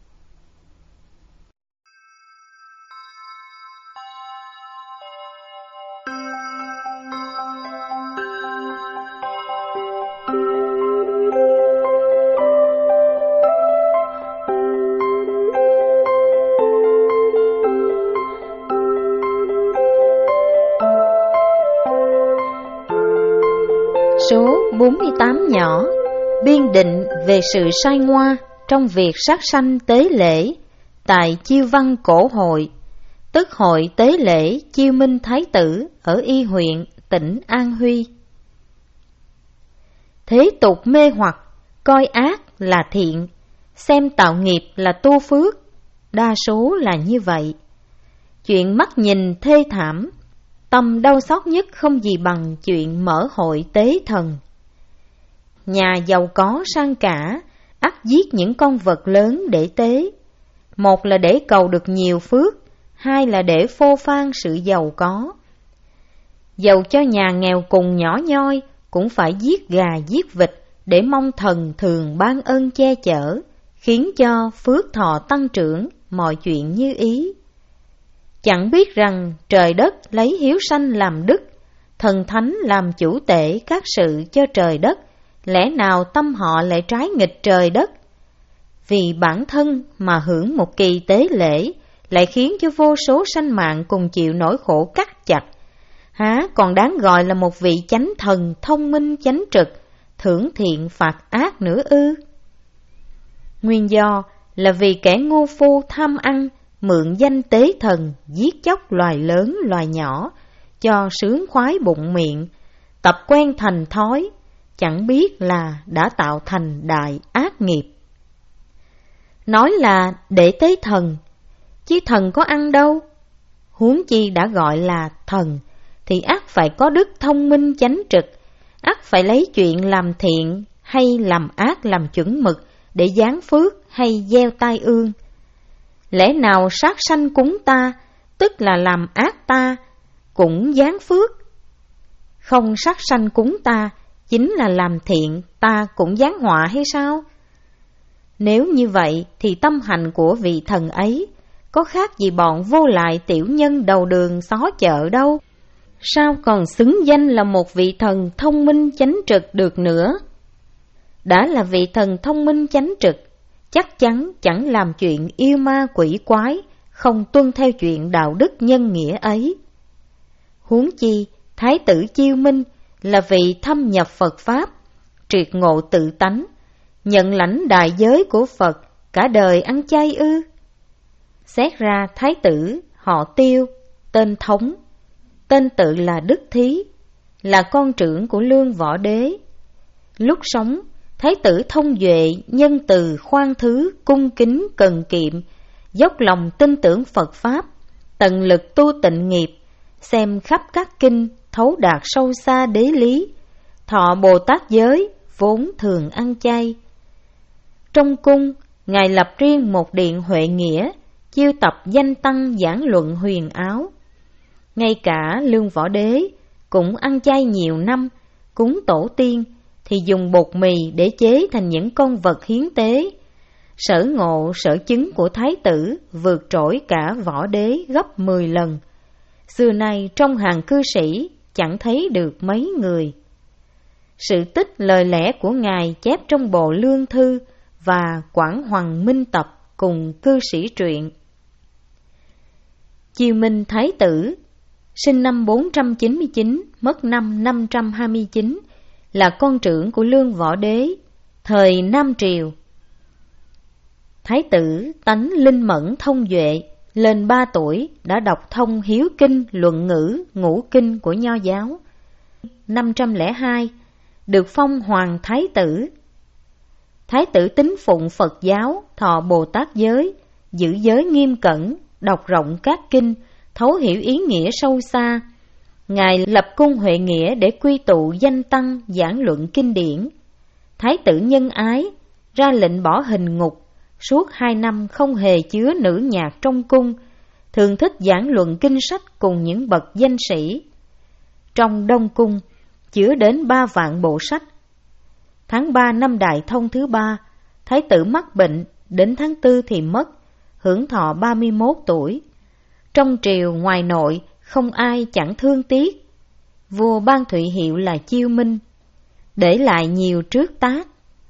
Số bốn mươi tám nhỏ, biên định về sự sai ngoa trong việc sát sanh tế lễ tại Chiêu Văn Cổ Hội, tức Hội Tế Lễ Chiêu Minh Thái Tử ở Y huyện, tỉnh An Huy. Thế tục mê hoặc, coi ác là thiện, xem tạo nghiệp là tu phước, đa số là như vậy. Chuyện mắt nhìn thê thảm, tâm đau xót nhất không gì bằng chuyện mở hội tế thần. Nhà giàu có sang cả, ắt giết những con vật lớn để tế. Một là để cầu được nhiều phước, hai là để phô phan sự giàu có. Dầu cho nhà nghèo cùng nhỏ nhoi, cũng phải giết gà giết vịt để mong thần thường ban ơn che chở, khiến cho phước thọ tăng trưởng, mọi chuyện như ý. Chẳng biết rằng trời đất lấy hiếu sanh làm đức, thần thánh làm chủ tể các sự cho trời đất, lẽ nào tâm họ lại trái nghịch trời đất? Vì bản thân mà hưởng một kỳ tế lễ, lại khiến cho vô số sanh mạng cùng chịu nỗi khổ cắt chặt. Há còn đáng gọi là một vị chánh thần thông minh chánh trực, thưởng thiện phạt ác nữa ư? Nguyên do là vì kẻ ngu phu tham ăn, mượn danh tế thần, giết chóc loài lớn loài nhỏ, cho sướng khoái bụng miệng, tập quen thành thói, chẳng biết là đã tạo thành đại ác nghiệp. Nói là để tế thần, chứ thần có ăn đâu. Huống chi đã gọi là thần, thì ắt phải có đức thông minh chánh trực, ắt phải lấy chuyện làm thiện hay làm ác làm chuẩn mực để giáng phước hay gieo tai ương. Lẽ nào sát sanh cúng ta, tức là làm ác ta, cũng giáng phước? Không sát sanh cúng ta, chính là làm thiện, ta cũng giáng họa hay sao? Nếu như vậy thì tâm hành của vị thần ấy có khác gì bọn vô lại tiểu nhân đầu đường xó chợ đâu. Sao còn xứng danh là một vị thần thông minh chánh trực được nữa? Đã là vị thần thông minh chánh trực, chắc chắn chẳng làm chuyện yêu ma quỷ quái, không tuân theo chuyện đạo đức nhân nghĩa ấy. Huống chi, Thái tử Chiêu Minh là vị thâm nhập Phật Pháp, triệt ngộ tự tánh, nhận lãnh đại giới của Phật, cả đời ăn chay ư? Xét ra Thái tử họ Tiêu, tên Thống, tên tự là Đức Thí, là con trưởng của Lương Võ Đế. Lúc sống, Thái tử thông duệ, nhân từ, khoan thứ, cung kính, cần kiệm, dốc lòng tin tưởng Phật Pháp, tận lực tu tịnh nghiệp, xem khắp các kinh, thấu đạt sâu xa đế lý, thọ Bồ Tát giới, vốn thường ăn chay. Trong cung, Ngài lập riêng một điện Huệ Nghĩa, chiêu tập danh tăng giảng luận huyền áo. Ngay cả Lương Võ Đế cũng ăn chay nhiều năm, cúng tổ tiên thì dùng bột mì để chế thành những con vật hiến tế. Sở ngộ sở chứng của Thái tử vượt trội cả Võ Đế gấp mười lần. Xưa nay trong hàng cư sĩ chẳng thấy được mấy người. Sự tích lời lẽ của Ngài chép trong bộ Lương Thư và Quảng Hoàng Minh Tập cùng cư sĩ truyện. Chiêu Minh Thái tử, sinh năm bốn trăm chín mươi chín, mất năm năm trăm hai mươi chín, là con trưởng của Lương Võ Đế, thời Nam Triều. Thái tử tánh linh mẫn thông duệ, lên ba tuổi đã đọc thông hiếu kinh, luận ngữ, ngũ kinh của Nho giáo. Năm trăm lẻ hai, được phong Hoàng Thái tử. Thái tử tín phụng Phật giáo, thọ Bồ Tát giới, giữ giới nghiêm cẩn, đọc rộng các kinh, thấu hiểu ý nghĩa sâu xa. Ngài lập cung Huệ Nghĩa để quy tụ danh tăng giảng luận kinh điển. Thái tử nhân ái, ra lệnh bỏ hình ngục, suốt hai năm không hề chứa nữ nhạc trong cung, thường thích giảng luận kinh sách cùng những bậc danh sĩ. Trong Đông Cung, chứa đến ba vạn bộ sách. Tháng ba năm Đại Thông thứ ba, Thái tử mắc bệnh, đến tháng tư thì mất, hưởng thọ ba mươi mốt tuổi. Trong triều ngoài nội, không ai chẳng thương tiếc. Vua ban thụy hiệu là Chiêu Minh, để lại nhiều trước tác.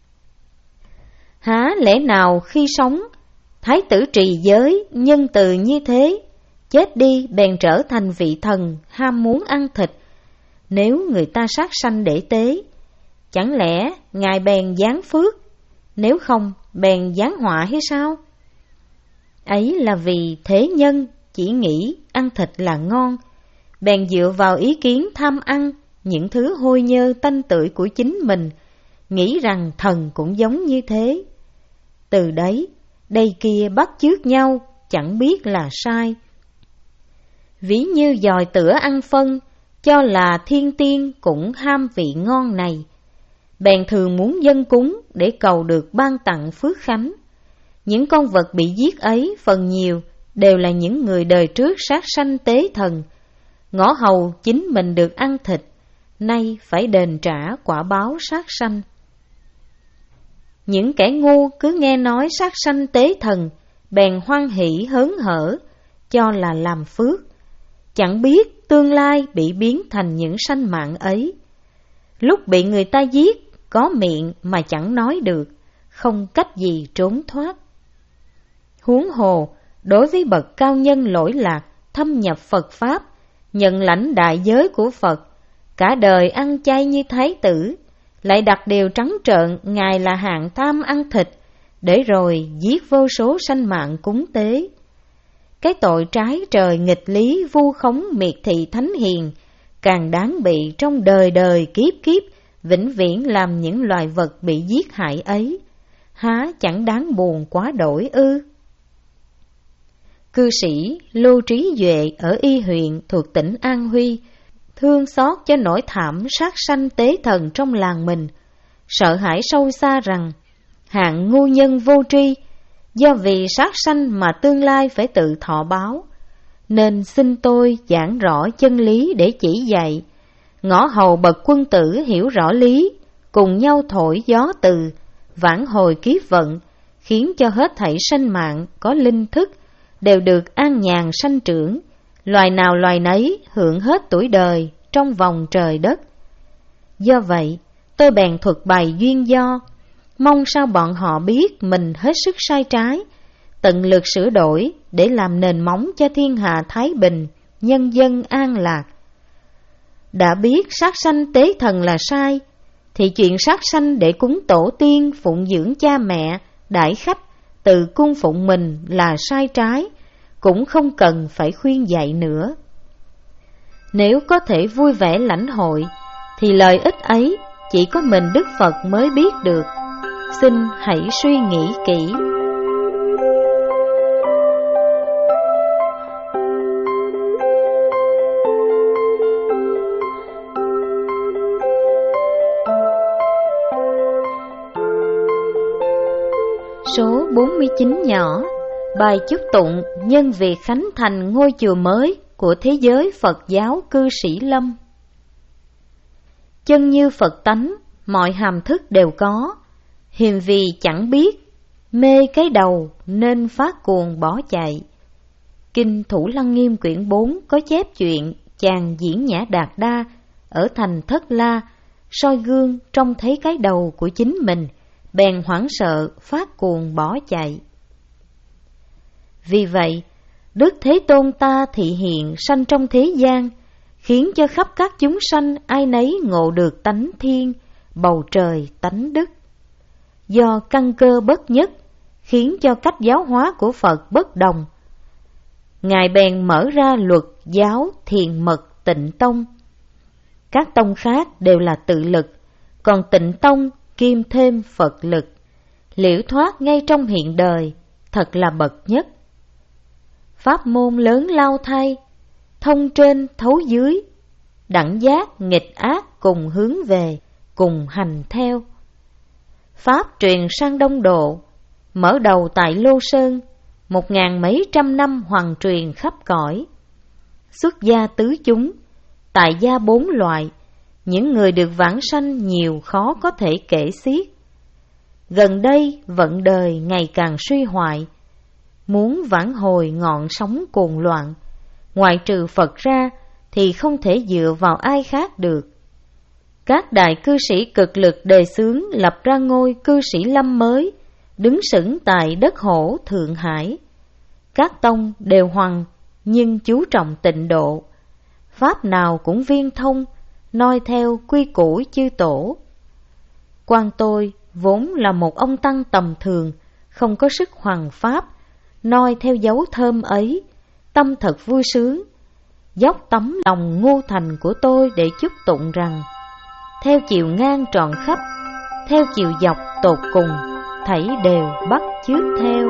Há lẽ nào khi sống, Thái tử trì giới, nhân từ như thế, chết đi bèn trở thành vị thần ham muốn ăn thịt. Nếu người ta sát sanh để tế, chẳng lẽ Ngài bèn giáng phước, nếu không bèn giáng họa hay sao? Ấy là vì thế nhân chỉ nghĩ ăn thịt là ngon, bèn dựa vào ý kiến tham ăn những thứ hôi nhơ tanh tưởi của chính mình, nghĩ rằng thần cũng giống như thế. Từ đấy, đây kia bắt chước nhau, chẳng biết là sai. Ví như dòi tửa ăn phân, cho là thiên tiên cũng ham vị ngon này, bèn thường muốn dâng cúng để cầu được ban tặng phước khánh. Những con vật bị giết ấy phần nhiều đều là những người đời trước sát sanh tế thần, ngõ hầu chính mình được ăn thịt, nay phải đền trả quả báo sát sanh. Những kẻ ngu cứ nghe nói sát sanh tế thần, bèn hoan hỷ hớn hở, cho là làm phước, chẳng biết tương lai bị biến thành những sanh mạng ấy. Lúc bị người ta giết, có miệng mà chẳng nói được, không cách gì trốn thoát. Huống hồ, đối với bậc cao nhân lỗi lạc, thâm nhập Phật Pháp, nhận lãnh đại giới của Phật, cả đời ăn chay như Thái tử, lại đặt điều trắng trợn Ngài là hạng tham ăn thịt, để rồi giết vô số sanh mạng cúng tế. Cái tội trái trời nghịch lý vu khống miệt thị thánh hiền càng đáng bị trong đời đời kiếp kiếp, vĩnh viễn làm những loài vật bị giết hại ấy, há chẳng đáng buồn quá đổi ư? Cư sĩ Lưu Trí Duệ ở Y huyện thuộc tỉnh An Huy thương xót cho nỗi thảm sát sanh tế thần trong làng mình, sợ hãi sâu xa rằng hạng ngu nhân vô tri, do vì sát sanh mà tương lai phải tự thọ báo, nên xin tôi giảng rõ chân lý để chỉ dạy, ngõ hầu bậc quân tử hiểu rõ lý, cùng nhau thổi gió từ, vãn hồi kiếp vận, khiến cho hết thảy sanh mạng có linh thức đều được an nhàn sanh trưởng, loài nào loài nấy hưởng hết tuổi đời trong vòng trời đất. Do vậy, tôi bèn thuật bày duyên do, mong sao bọn họ biết mình hết sức sai trái, tận lực sửa đổi để làm nền móng cho thiên hạ thái bình, nhân dân an lạc. Đã biết sát sanh tế thần là sai, thì chuyện sát sanh để cúng tổ tiên, phụng dưỡng cha mẹ, đãi khách, tự cung phụng mình là sai trái, cũng không cần phải khuyên dạy nữa. Nếu có thể vui vẻ lãnh hội, thì lợi ích ấy chỉ có mình Đức Phật mới biết được. Xin hãy suy nghĩ kỹ. Số bốn mươi chín nhỏ, bài chúc tụng nhân việc khánh thành ngôi chùa mới của thế giới Phật giáo Cư Sĩ Lâm. Chân như Phật tánh, mọi hàm thức đều có, hiềm vì chẳng biết, mê cái đầu nên phát cuồng bỏ chạy. Kinh Thủ Lăng Nghiêm quyển bốn có chép chuyện chàng diễn nhã Đạt Đa ở thành Thất La, soi gương trông thấy cái đầu của chính mình, bèn hoảng sợ phát cuồng bỏ chạy. Vì vậy, Đức Thế Tôn ta thị hiện sanh trong thế gian, khiến cho khắp các chúng sanh ai nấy ngộ được tánh thiên, bầu trời tánh đức. Do căn cơ bất nhất, khiến cho cách giáo hóa của Phật bất đồng. Ngài bèn mở ra luật giáo Thiền Mật Tịnh Tông. Các tông khác đều là tự lực, còn Tịnh Tông kim thêm Phật lực, liễu thoát ngay trong hiện đời, thật là bậc nhất. Pháp môn lớn lao thay, thông trên thấu dưới, đẳng giác nghịch ác cùng hướng về, cùng hành theo. Pháp truyền sang Đông Độ, mở đầu tại Lô Sơn, một ngàn mấy trăm năm hoàng truyền khắp cõi. Xuất gia tứ chúng, tại gia bốn loại, những người được vãng sanh nhiều khó có thể kể xiết. Gần đây vận đời ngày càng suy hoại, muốn vãn hồi ngọn sóng cuồng loạn, ngoại trừ Phật ra thì không thể dựa vào ai khác được. Các đại cư sĩ cực lực đề xướng lập ra ngôi Cư Sĩ Lâm mới, đứng sững tại đất Hổ Thượng Hải. Các tông đều hoằng nhưng chú trọng tịnh độ, pháp nào cũng viên thông, noi theo quy củ chư tổ. Quan tôi vốn là một ông tăng tầm thường, không có sức hoằng pháp, noi theo dấu thơm ấy, tâm thật vui sướng, dốc tấm lòng ngu thành của tôi để chúc tụng rằng: theo chiều ngang tròn khắp, theo chiều dọc tột cùng, thảy đều bắt chước theo.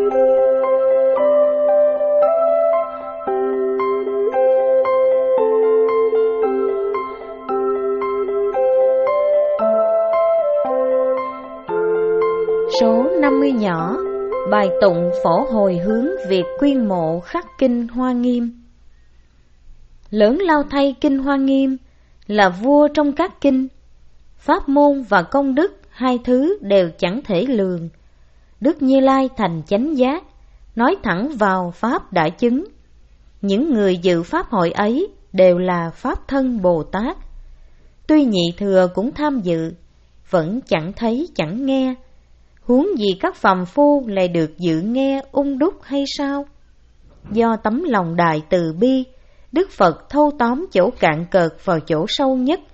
Số năm mươi nhỏ, bài tụng phổ hồi hướng việc quyên mộ khắc kinh Hoa Nghiêm. Lớn lao thay kinh Hoa Nghiêm là vua trong các kinh, pháp môn và công đức hai thứ đều chẳng thể lường. Đức Như Lai thành chánh giác, nói thẳng vào pháp đã chứng. Những người dự pháp hội ấy đều là pháp thân Bồ Tát. Tuy nhị thừa cũng tham dự, vẫn chẳng thấy chẳng nghe, huống gì các phàm phu lại được dự nghe ung đúc hay sao? Do tấm lòng đại từ bi, Đức Phật thâu tóm chỗ cạn cợt vào chỗ sâu nhất,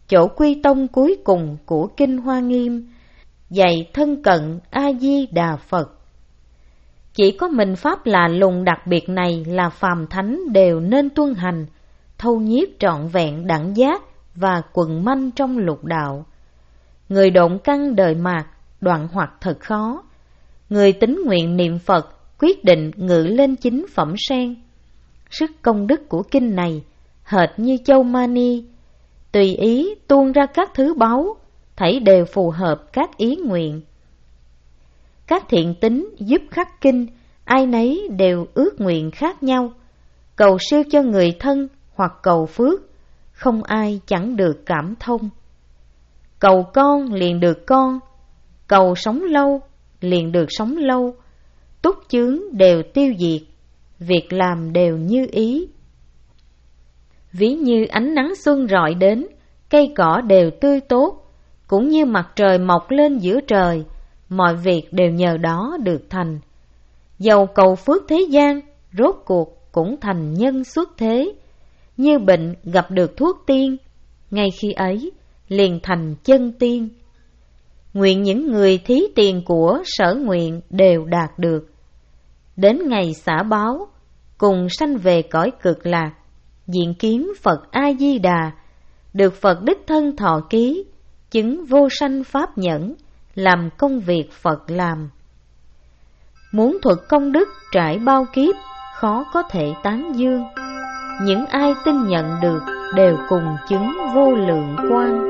chỗ quy tông cuối cùng của Kinh Hoa Nghiêm, dạy thân cận A-di-đà Phật. Chỉ có mình pháp lạ lùng đặc biệt này là phàm thánh đều nên tuân hành, thâu nhiếp trọn vẹn đẳng giác và quần manh trong lục đạo. Người độn căn đời mạt, đoạn hoặc thật khó. Người tín nguyện niệm Phật, quyết định ngự lên chính phẩm sen. Sức công đức của kinh này, hệt như châu mani, tùy ý tuôn ra các thứ báu, thảy đều phù hợp các ý nguyện. Các thiện tín giúp khắc kinh, ai nấy đều ước nguyện khác nhau, cầu siêu cho người thân hoặc cầu phước, không ai chẳng được cảm thông. Cầu con liền được con, cầu sống lâu liền được sống lâu, túc chướng đều tiêu diệt, việc làm đều như ý. Ví như ánh nắng xuân rọi đến, cây cỏ đều tươi tốt, cũng như mặt trời mọc lên giữa trời, mọi việc đều nhờ đó được thành. Dầu cầu phước thế gian, rốt cuộc cũng thành nhân xuất thế. Như bệnh gặp được thuốc tiên, ngay khi ấy liền thành chân tiên. Nguyện những người thí tiền của sở nguyện đều đạt được. Đến ngày xả báo, cùng sanh về cõi cực lạc, diện kiến Phật A-di-đà, được Phật đích thân thọ ký, chứng vô sanh pháp nhẫn, làm công việc Phật làm. Muốn thuật công đức trải bao kiếp, khó có thể tán dương. Những ai tin nhận được đều cùng chứng vô lượng quang.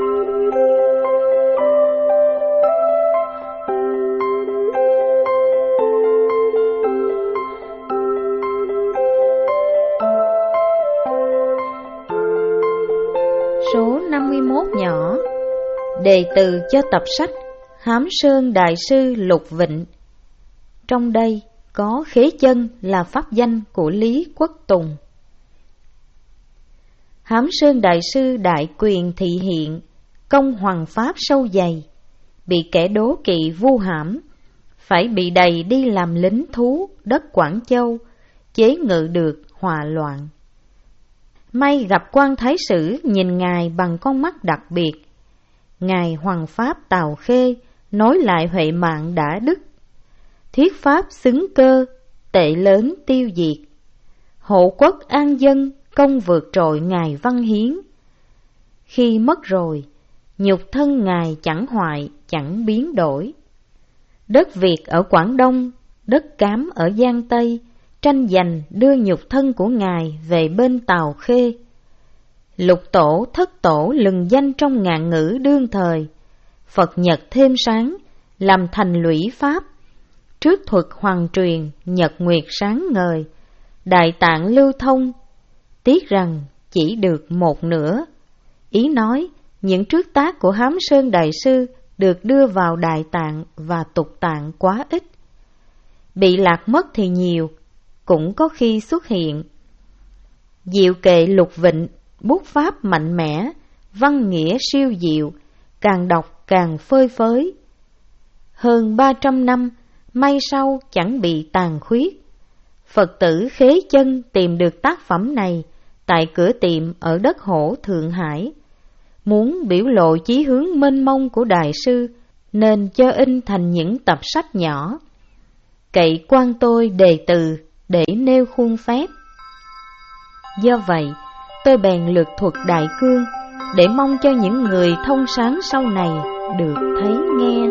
Số năm mươi mốt nhỏ. Đề từ cho tập sách Hám Sơn Đại Sư Lục Vịnh. Trong đây có Khế Chân là pháp danh của Lý Quốc Tùng. Hám Sơn Đại Sư đại quyền thị hiện, công hoằng pháp sâu dày, bị kẻ đố kỵ vu hãm, phải bị đầy đi làm lính thú đất Quảng Châu, chế ngự được hòa loạn. May gặp quan thái sử nhìn ngài bằng con mắt đặc biệt. Ngài hoằng pháp Tào Khê nói lại huệ mạng đã đức, thuyết pháp xứng cơ, tệ lớn tiêu diệt. Hộ quốc an dân, công vượt trội ngài Văn Hiến. Khi mất rồi, nhục thân ngài chẳng hoại, chẳng biến đổi. Đất Việt ở Quảng Đông, đất Cám ở Giang Tây, tranh giành đưa nhục thân của ngài về bên Tào Khê. Lục tổ thất tổ lừng danh trong ngạn ngữ đương thời, Phật Nhật thêm sáng, làm thành lũy pháp. Trước thuật hoàng truyền, nhật nguyệt sáng ngời, Đại Tạng lưu thông, tiếc rằng chỉ được một nửa. Ý nói, những trước tác của Hám Sơn Đại Sư được đưa vào Đại Tạng và Tục Tạng quá ít. Bị lạc mất thì nhiều, cũng có khi xuất hiện. Diệu kệ Lục Vịnh, bút pháp mạnh mẽ, văn nghĩa siêu diệu, càng đọc càng phơi phới. Hơn ba trăm năm, may sau chẳng bị tàn khuyết. Phật tử Khế Chân tìm được tác phẩm này tại cửa tiệm ở đất Hổ Thượng Hải. Muốn biểu lộ chí hướng mênh mông của Đại sư, nên cho in thành những tập sách nhỏ. Cậy quan tôi đề từ để nêu khuôn phép. Do vậy, tôi bèn lược thuật đại cương, để mong cho những người thông sáng sau này được thấy nghe.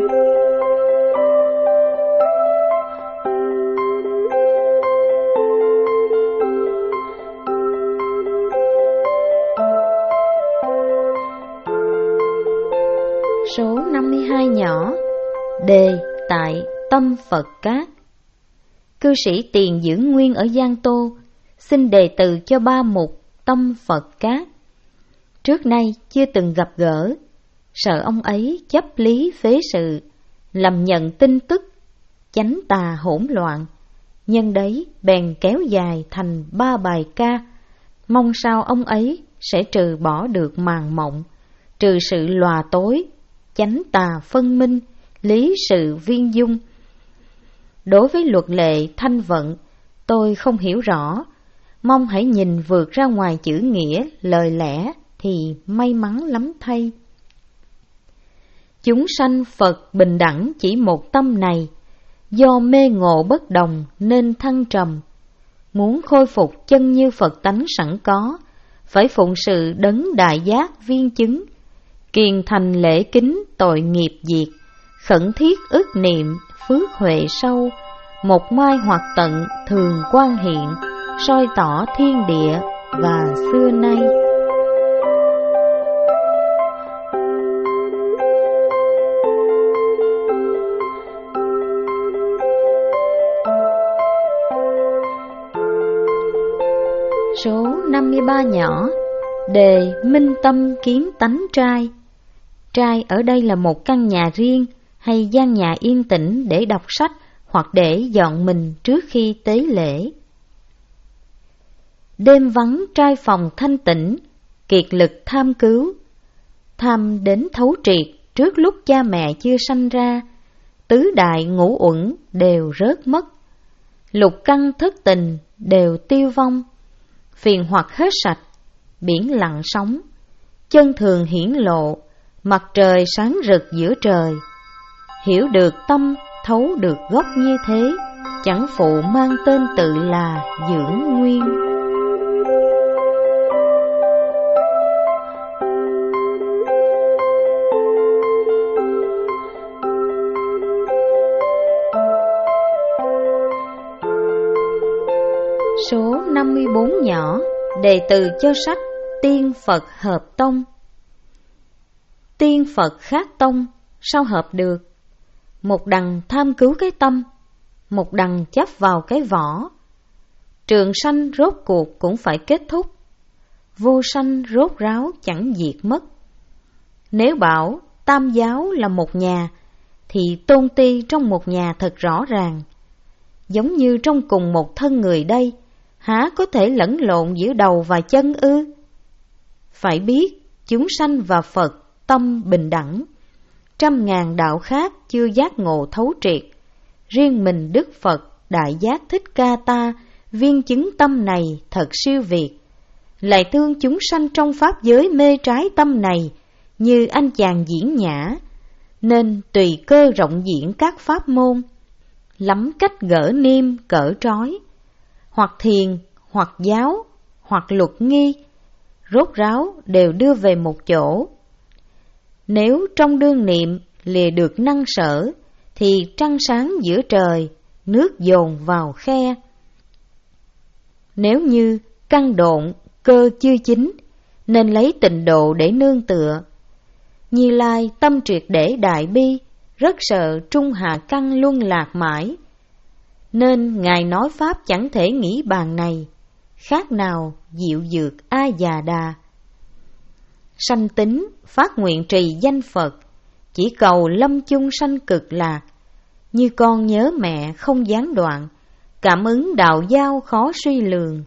Số năm mươi hai nhỏ. Đề tại Tâm Phật Cát. Cư sĩ Tiền Dưỡng Nguyên ở Giang Tô xin đề từ cho ba mục Tâm Phật Cát. Trước nay chưa từng gặp gỡ, sợ ông ấy chấp lý phế sự, lầm nhận tin tức, chánh tà hỗn loạn. Nhân đấy bèn kéo dài thành ba bài ca, mong sao ông ấy sẽ trừ bỏ được màn mộng, trừ sự lòa tối, chánh tà phân minh, lý sự viên dung. Đối với luật lệ thanh vận, tôi không hiểu rõ, mong hãy nhìn vượt ra ngoài chữ nghĩa, lời lẽ thì may mắn lắm thay. Chúng sanh Phật bình đẳng chỉ một tâm này, do mê ngộ bất đồng nên thăng trầm. Muốn khôi phục chân như Phật tánh sẵn có, phải phụng sự đấng đại giác viên chứng, kiền thành lễ kính tội nghiệp diệt, khẩn thiết ức niệm phước huệ sâu, một mai hoặc tận thường quan hiện, soi tỏ thiên địa và xưa nay. Số năm mươi ba nhỏ. Đề minh tâm kiến tánh trai. Trai ở đây là một căn nhà riêng hay gian nhà yên tĩnh để đọc sách hoặc để dọn mình trước khi tế lễ. Đêm vắng trai phòng thanh tĩnh, kiệt lực tham cứu, tham đến thấu triệt trước lúc cha mẹ chưa sanh ra, tứ đại ngũ uẩn đều rớt mất, lục căn thất tình đều tiêu vong, phiền hoặc hết sạch, biển lặng sóng, chân thường hiển lộ, mặt trời sáng rực giữa trời. Hiểu được tâm, thấu được gốc như thế, chẳng phụ mang tên tự là dưỡng nguyên. Số năm mươi bốn nhỏ. Đề từ cho sách Tiên Phật hợp tông. Tiên Phật khác tông, sao hợp được? Một đằng tham cứu cái tâm, một đằng chấp vào cái vỏ. Trường sanh rốt cuộc cũng phải kết thúc, vô sanh rốt ráo chẳng diệt mất. Nếu bảo tam giáo là một nhà, thì tôn ti trong một nhà thật rõ ràng. Giống như trong cùng một thân người đây, há có thể lẫn lộn giữa đầu và chân ư? Phải biết chúng sanh và Phật tâm bình đẳng, trăm ngàn đạo khác chưa giác ngộ thấu triệt, riêng mình Đức Phật Đại Giác Thích Ca ta viên chứng tâm này thật siêu việt, lại thương chúng sanh trong pháp giới mê trái tâm này như anh chàng diễn nhã, nên tùy cơ rộng diễn các pháp môn, lắm cách gỡ niêm cỡ trói, hoặc thiền, hoặc giáo, hoặc luật nghi, rốt ráo đều đưa về một chỗ. Nếu trong đương niệm lìa được năng sở, thì trăng sáng giữa trời, nước dồn vào khe. Nếu như căn độn, cơ chưa chín, nên lấy tịnh độ để nương tựa. Như Lai tâm triệt để đại bi, rất sợ trung hạ căn luân lạc mãi, nên Ngài nói pháp chẳng thể nghĩ bàn này, khác nào diệu dược A Già Đà. Sanh tính phát nguyện trì danh Phật, chỉ cầu lâm chung sanh cực lạc, như con nhớ mẹ không gián đoạn, cảm ứng đạo giao khó suy lường.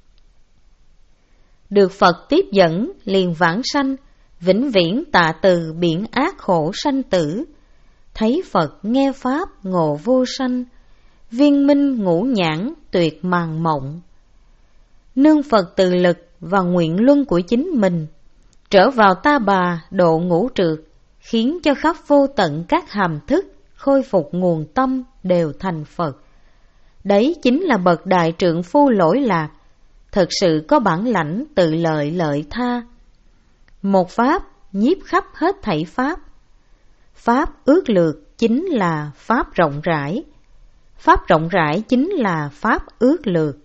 Được Phật tiếp dẫn liền vãng sanh, vĩnh viễn tạ từ biển ác khổ sanh tử. Thấy Phật nghe pháp ngộ vô sanh, viên minh ngũ nhãn tuyệt màng mộng. Nương Phật từ lực và nguyện luân của chính mình, trở vào ta bà độ ngũ trượt, khiến cho khắp vô tận các hàm thức khôi phục nguồn tâm đều thành Phật. Đấy chính là bậc đại trượng phu lỗi lạc, thật sự có bản lãnh tự lợi lợi tha. Một pháp nhiếp khắp hết thảy pháp. Pháp ước lược chính là pháp rộng rãi, pháp rộng rãi chính là pháp ước lược.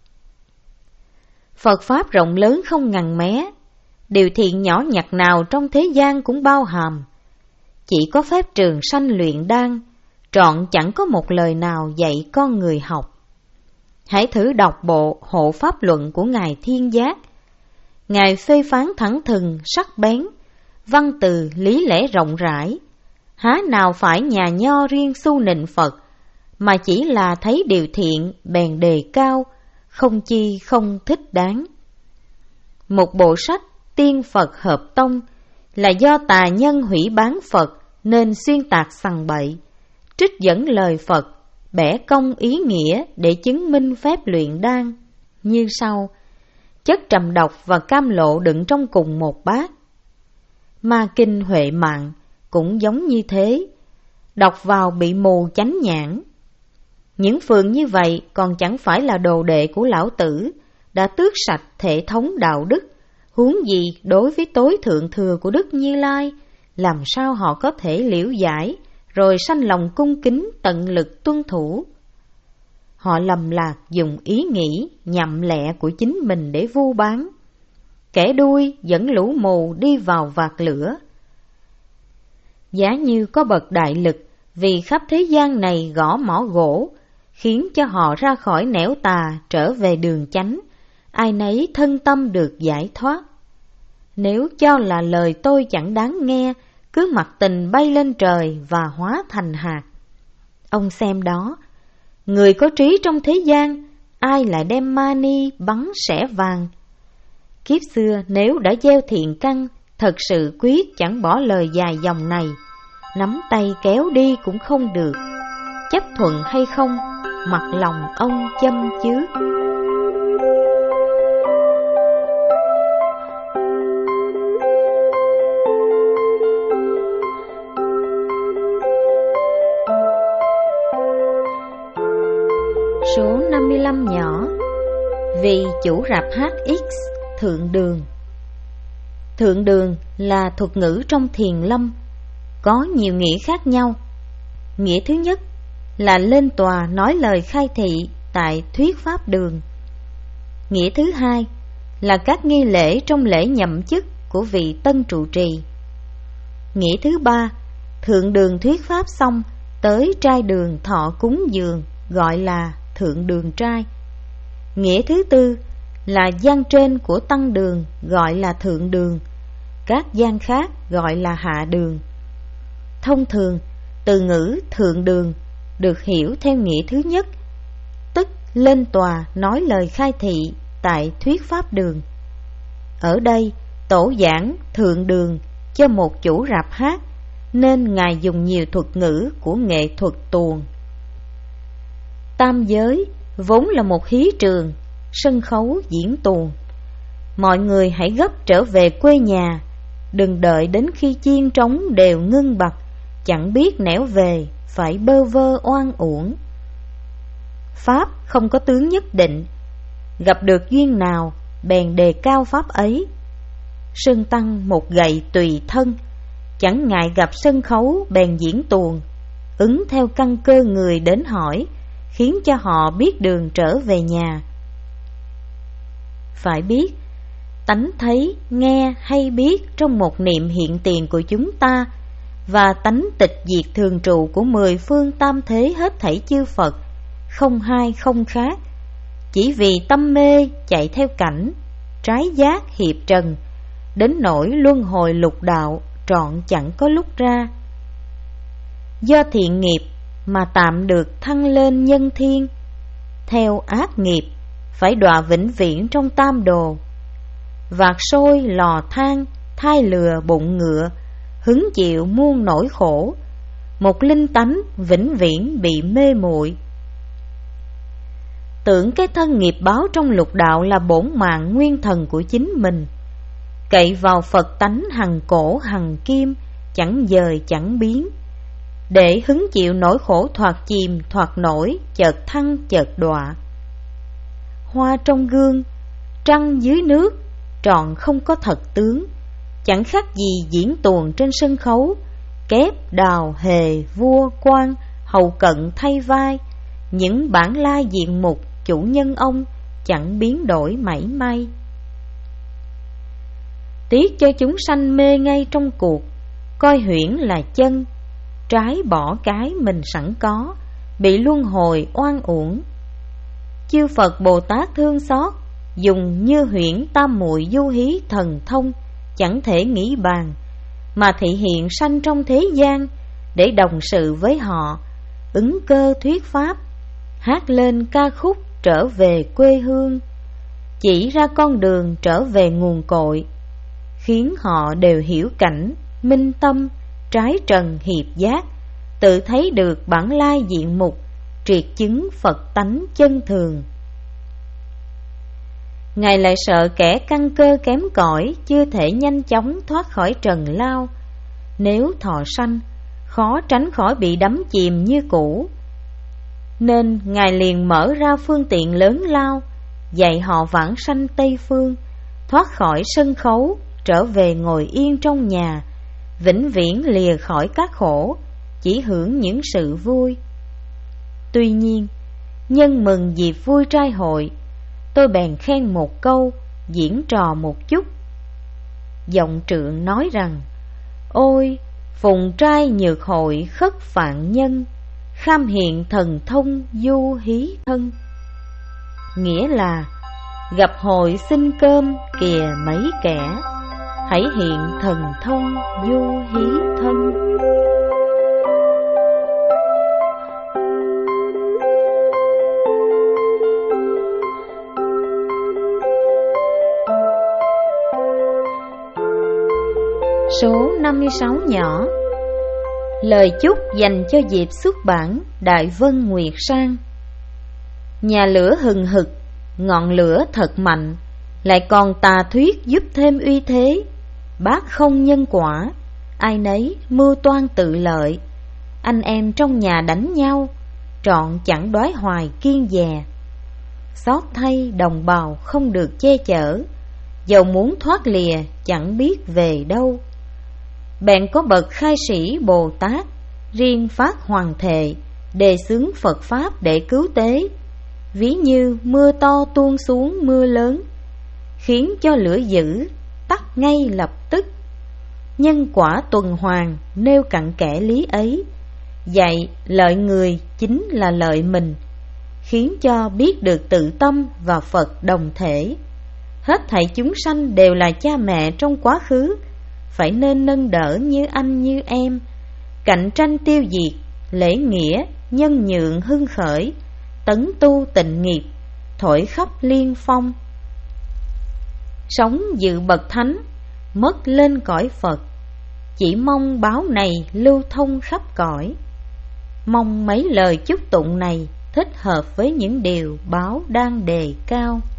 Phật pháp rộng lớn không ngần mé, điều thiện nhỏ nhặt nào trong thế gian cũng bao hàm. Chỉ có phép trường sanh luyện đan, trọn chẳng có một lời nào dạy con người học. Hãy thử đọc bộ Hộ Pháp Luận của Ngài Thiên Giác. Ngài phê phán thẳng thừng, sắc bén, văn từ lý lẽ rộng rãi. Há nào phải nhà nho riêng xu nịnh Phật, mà chỉ là thấy điều thiện bèn đề cao, không chi không thích đáng. Một bộ sách Tiên Phật Hợp Tông là do tà nhân hủy bán Phật nên xuyên tạc sằng bậy, trích dẫn lời Phật, bẻ cong ý nghĩa để chứng minh phép luyện đan. Như sau: chất trầm độc và cam lộ đựng trong cùng một bát. Ma kinh Huệ Mạng cũng giống như thế, đọc vào bị mù chánh nhãn. Những phường như vậy còn chẳng phải là đồ đệ của lão tử, đã tước sạch thể thống đạo đức, huống gì đối với tối thượng thừa của Đức Như Lai, làm sao họ có thể liễu giải, rồi sanh lòng cung kính tận lực tuân thủ. Họ lầm lạc dùng ý nghĩ nhậm lẹ của chính mình để vu bán. Kẻ đuôi dẫn lũ mù đi vào vạc lửa. Giá như có bậc đại lực vì khắp thế gian này gõ mỏ gỗ, khiến cho họ ra khỏi nẻo tà trở về đường chánh, ai nấy thân tâm được giải thoát. Nếu cho là lời tôi chẳng đáng nghe, cứ mặc tình bay lên trời và hóa thành hạt. Ông xem đó, người có trí trong thế gian, ai lại đem mani bắn sẻ vàng. Kiếp xưa nếu đã gieo thiện căn, thật sự quyết chẳng bỏ lời dài dòng này, nắm tay kéo đi cũng không được. Chấp thuận hay không, mặc lòng ông châm chước. Số năm mươi lăm nhỏ. Vì chủ rạp hát ích Thượng Đường. Thượng Đường là thuật ngữ trong Thiền Lâm, có nhiều nghĩa khác nhau. Nghĩa thứ nhất là lên tòa nói lời khai thị tại thuyết pháp đường. Nghĩa thứ hai là các nghi lễ trong lễ nhậm chức của vị tân trụ trì. Nghĩa thứ ba, thượng đường thuyết pháp xong, tới trai đường thọ cúng dường, gọi là thượng đường trai. Nghĩa thứ tư là gian trên của tăng đường, gọi là thượng đường, các gian khác gọi là hạ đường. Thông thường, từ ngữ thượng đường được hiểu theo nghĩa thứ nhất, tức lên tòa nói lời khai thị tại thuyết pháp đường. Ở đây, tổ giảng thượng đường cho một chủ rạp hát, nên Ngài dùng nhiều thuật ngữ của nghệ thuật tuồng. Tam giới vốn là một hí trường, sân khấu diễn tuồng. Mọi người hãy gấp trở về quê nhà, đừng đợi đến khi chiên trống đều ngưng bặt, chẳng biết nẻo về, phải bơ vơ oan uổng. Pháp không có tướng nhất định, gặp được duyên nào bèn đề cao pháp ấy. Sơn tăng một gậy tùy thân, chẳng ngại gặp sân khấu bèn diễn tuồng, ứng theo căn cơ người đến hỏi, khiến cho họ biết đường trở về nhà. Phải biết, tánh thấy, nghe hay biết trong một niệm hiện tiền của chúng ta, và tánh tịch diệt thường trụ của mười phương tam thế hết thảy chư Phật, không hai không khác. Chỉ vì tâm mê chạy theo cảnh, trái giác hiệp trần, đến nỗi luân hồi lục đạo trọn chẳng có lúc ra. Do thiện nghiệp mà tạm được thăng lên nhân thiên, theo ác nghiệp phải đọa vĩnh viễn trong tam đồ. Vạc sôi lò than, thai lừa bụng ngựa, hứng chịu muôn nỗi khổ, một linh tánh vĩnh viễn bị mê muội. Tưởng cái thân nghiệp báo trong lục đạo là bổn mạng nguyên thần của chính mình, cậy vào Phật tánh hằng cổ hằng kim, chẳng dời chẳng biến, để hứng chịu nỗi khổ thoạt chìm thoạt nổi, chợt thăng chợt đọa. Hoa trong gương, trăng dưới nước, trọn không có thật tướng, chẳng khác gì diễn tuồng trên sân khấu, kép đào hề vua quan hầu cận thay vai, những bản lai diện mục chủ nhân ông chẳng biến đổi mảy may. Tiếc cho chúng sanh mê ngay trong cuộc, coi huyễn là chân, trái bỏ cái mình sẵn có, bị luân hồi oan uổng. Chư Phật Bồ Tát thương xót, dùng như huyễn tam muội du hí thần thông, chẳng thể nghĩ bàn, mà thị hiện sanh trong thế gian, để đồng sự với họ, ứng cơ thuyết pháp, hát lên ca khúc trở về quê hương, chỉ ra con đường trở về nguồn cội, khiến họ đều hiểu cảnh, minh tâm, trái trần hiệp giác, tự thấy được bản lai diện mục, triệt chứng Phật tánh chân thường. Ngài lại sợ kẻ căn cơ kém cỏi chưa thể nhanh chóng thoát khỏi trần lao, nếu thọ sanh, khó tránh khỏi bị đắm chìm như cũ. Nên Ngài liền mở ra phương tiện lớn lao, dạy họ vãng sanh Tây Phương, thoát khỏi sân khấu, trở về ngồi yên trong nhà, vĩnh viễn lìa khỏi các khổ, chỉ hưởng những sự vui. Tuy nhiên, nhân mừng dịp vui trai hội, tôi bèn khen một câu, diễn trò một chút. Giọng trượng nói rằng: ôi, phùng trai nhược hội khất phạn nhân, kham hiện thần thông du hí thân. Nghĩa là gặp hội xin cơm kìa mấy kẻ, hãy hiện thần thông du hí thân. Số năm mươi sáu nhỏ. Lời chúc dành cho dịp xuất bản Đại Vân Nguyệt Sang. Nhà lửa hừng hực, ngọn lửa thật mạnh, lại còn tà thuyết giúp thêm uy thế. Bác không nhân quả, ai nấy mưu toan tự lợi. Anh em trong nhà đánh nhau, trọn chẳng đoái hoài kiên dè. Xót thay đồng bào không được che chở, dầu muốn thoát lìa chẳng biết về đâu. Bèn có bậc khai sĩ Bồ Tát, riêng phát hoàng thệ, đề xướng Phật Pháp để cứu tế. Ví như mưa to tuôn xuống mưa lớn, khiến cho lửa dữ tắt ngay lập tức. Nhân quả tuần hoàn nêu cặn kẽ lý ấy, dạy lợi người chính là lợi mình, khiến cho biết được tự tâm và Phật đồng thể. Hết thảy chúng sanh đều là cha mẹ trong quá khứ, phải nên nâng đỡ như anh như em. Cạnh tranh tiêu diệt, lễ nghĩa, nhân nhượng hưng khởi, tấn tu tịnh nghiệp, thổi khắp liên phong. Sống dự bậc thánh, mất lên cõi Phật, chỉ mong báo này lưu thông khắp cõi. Mong mấy lời chúc tụng này thích hợp với những điều báo đang đề cao.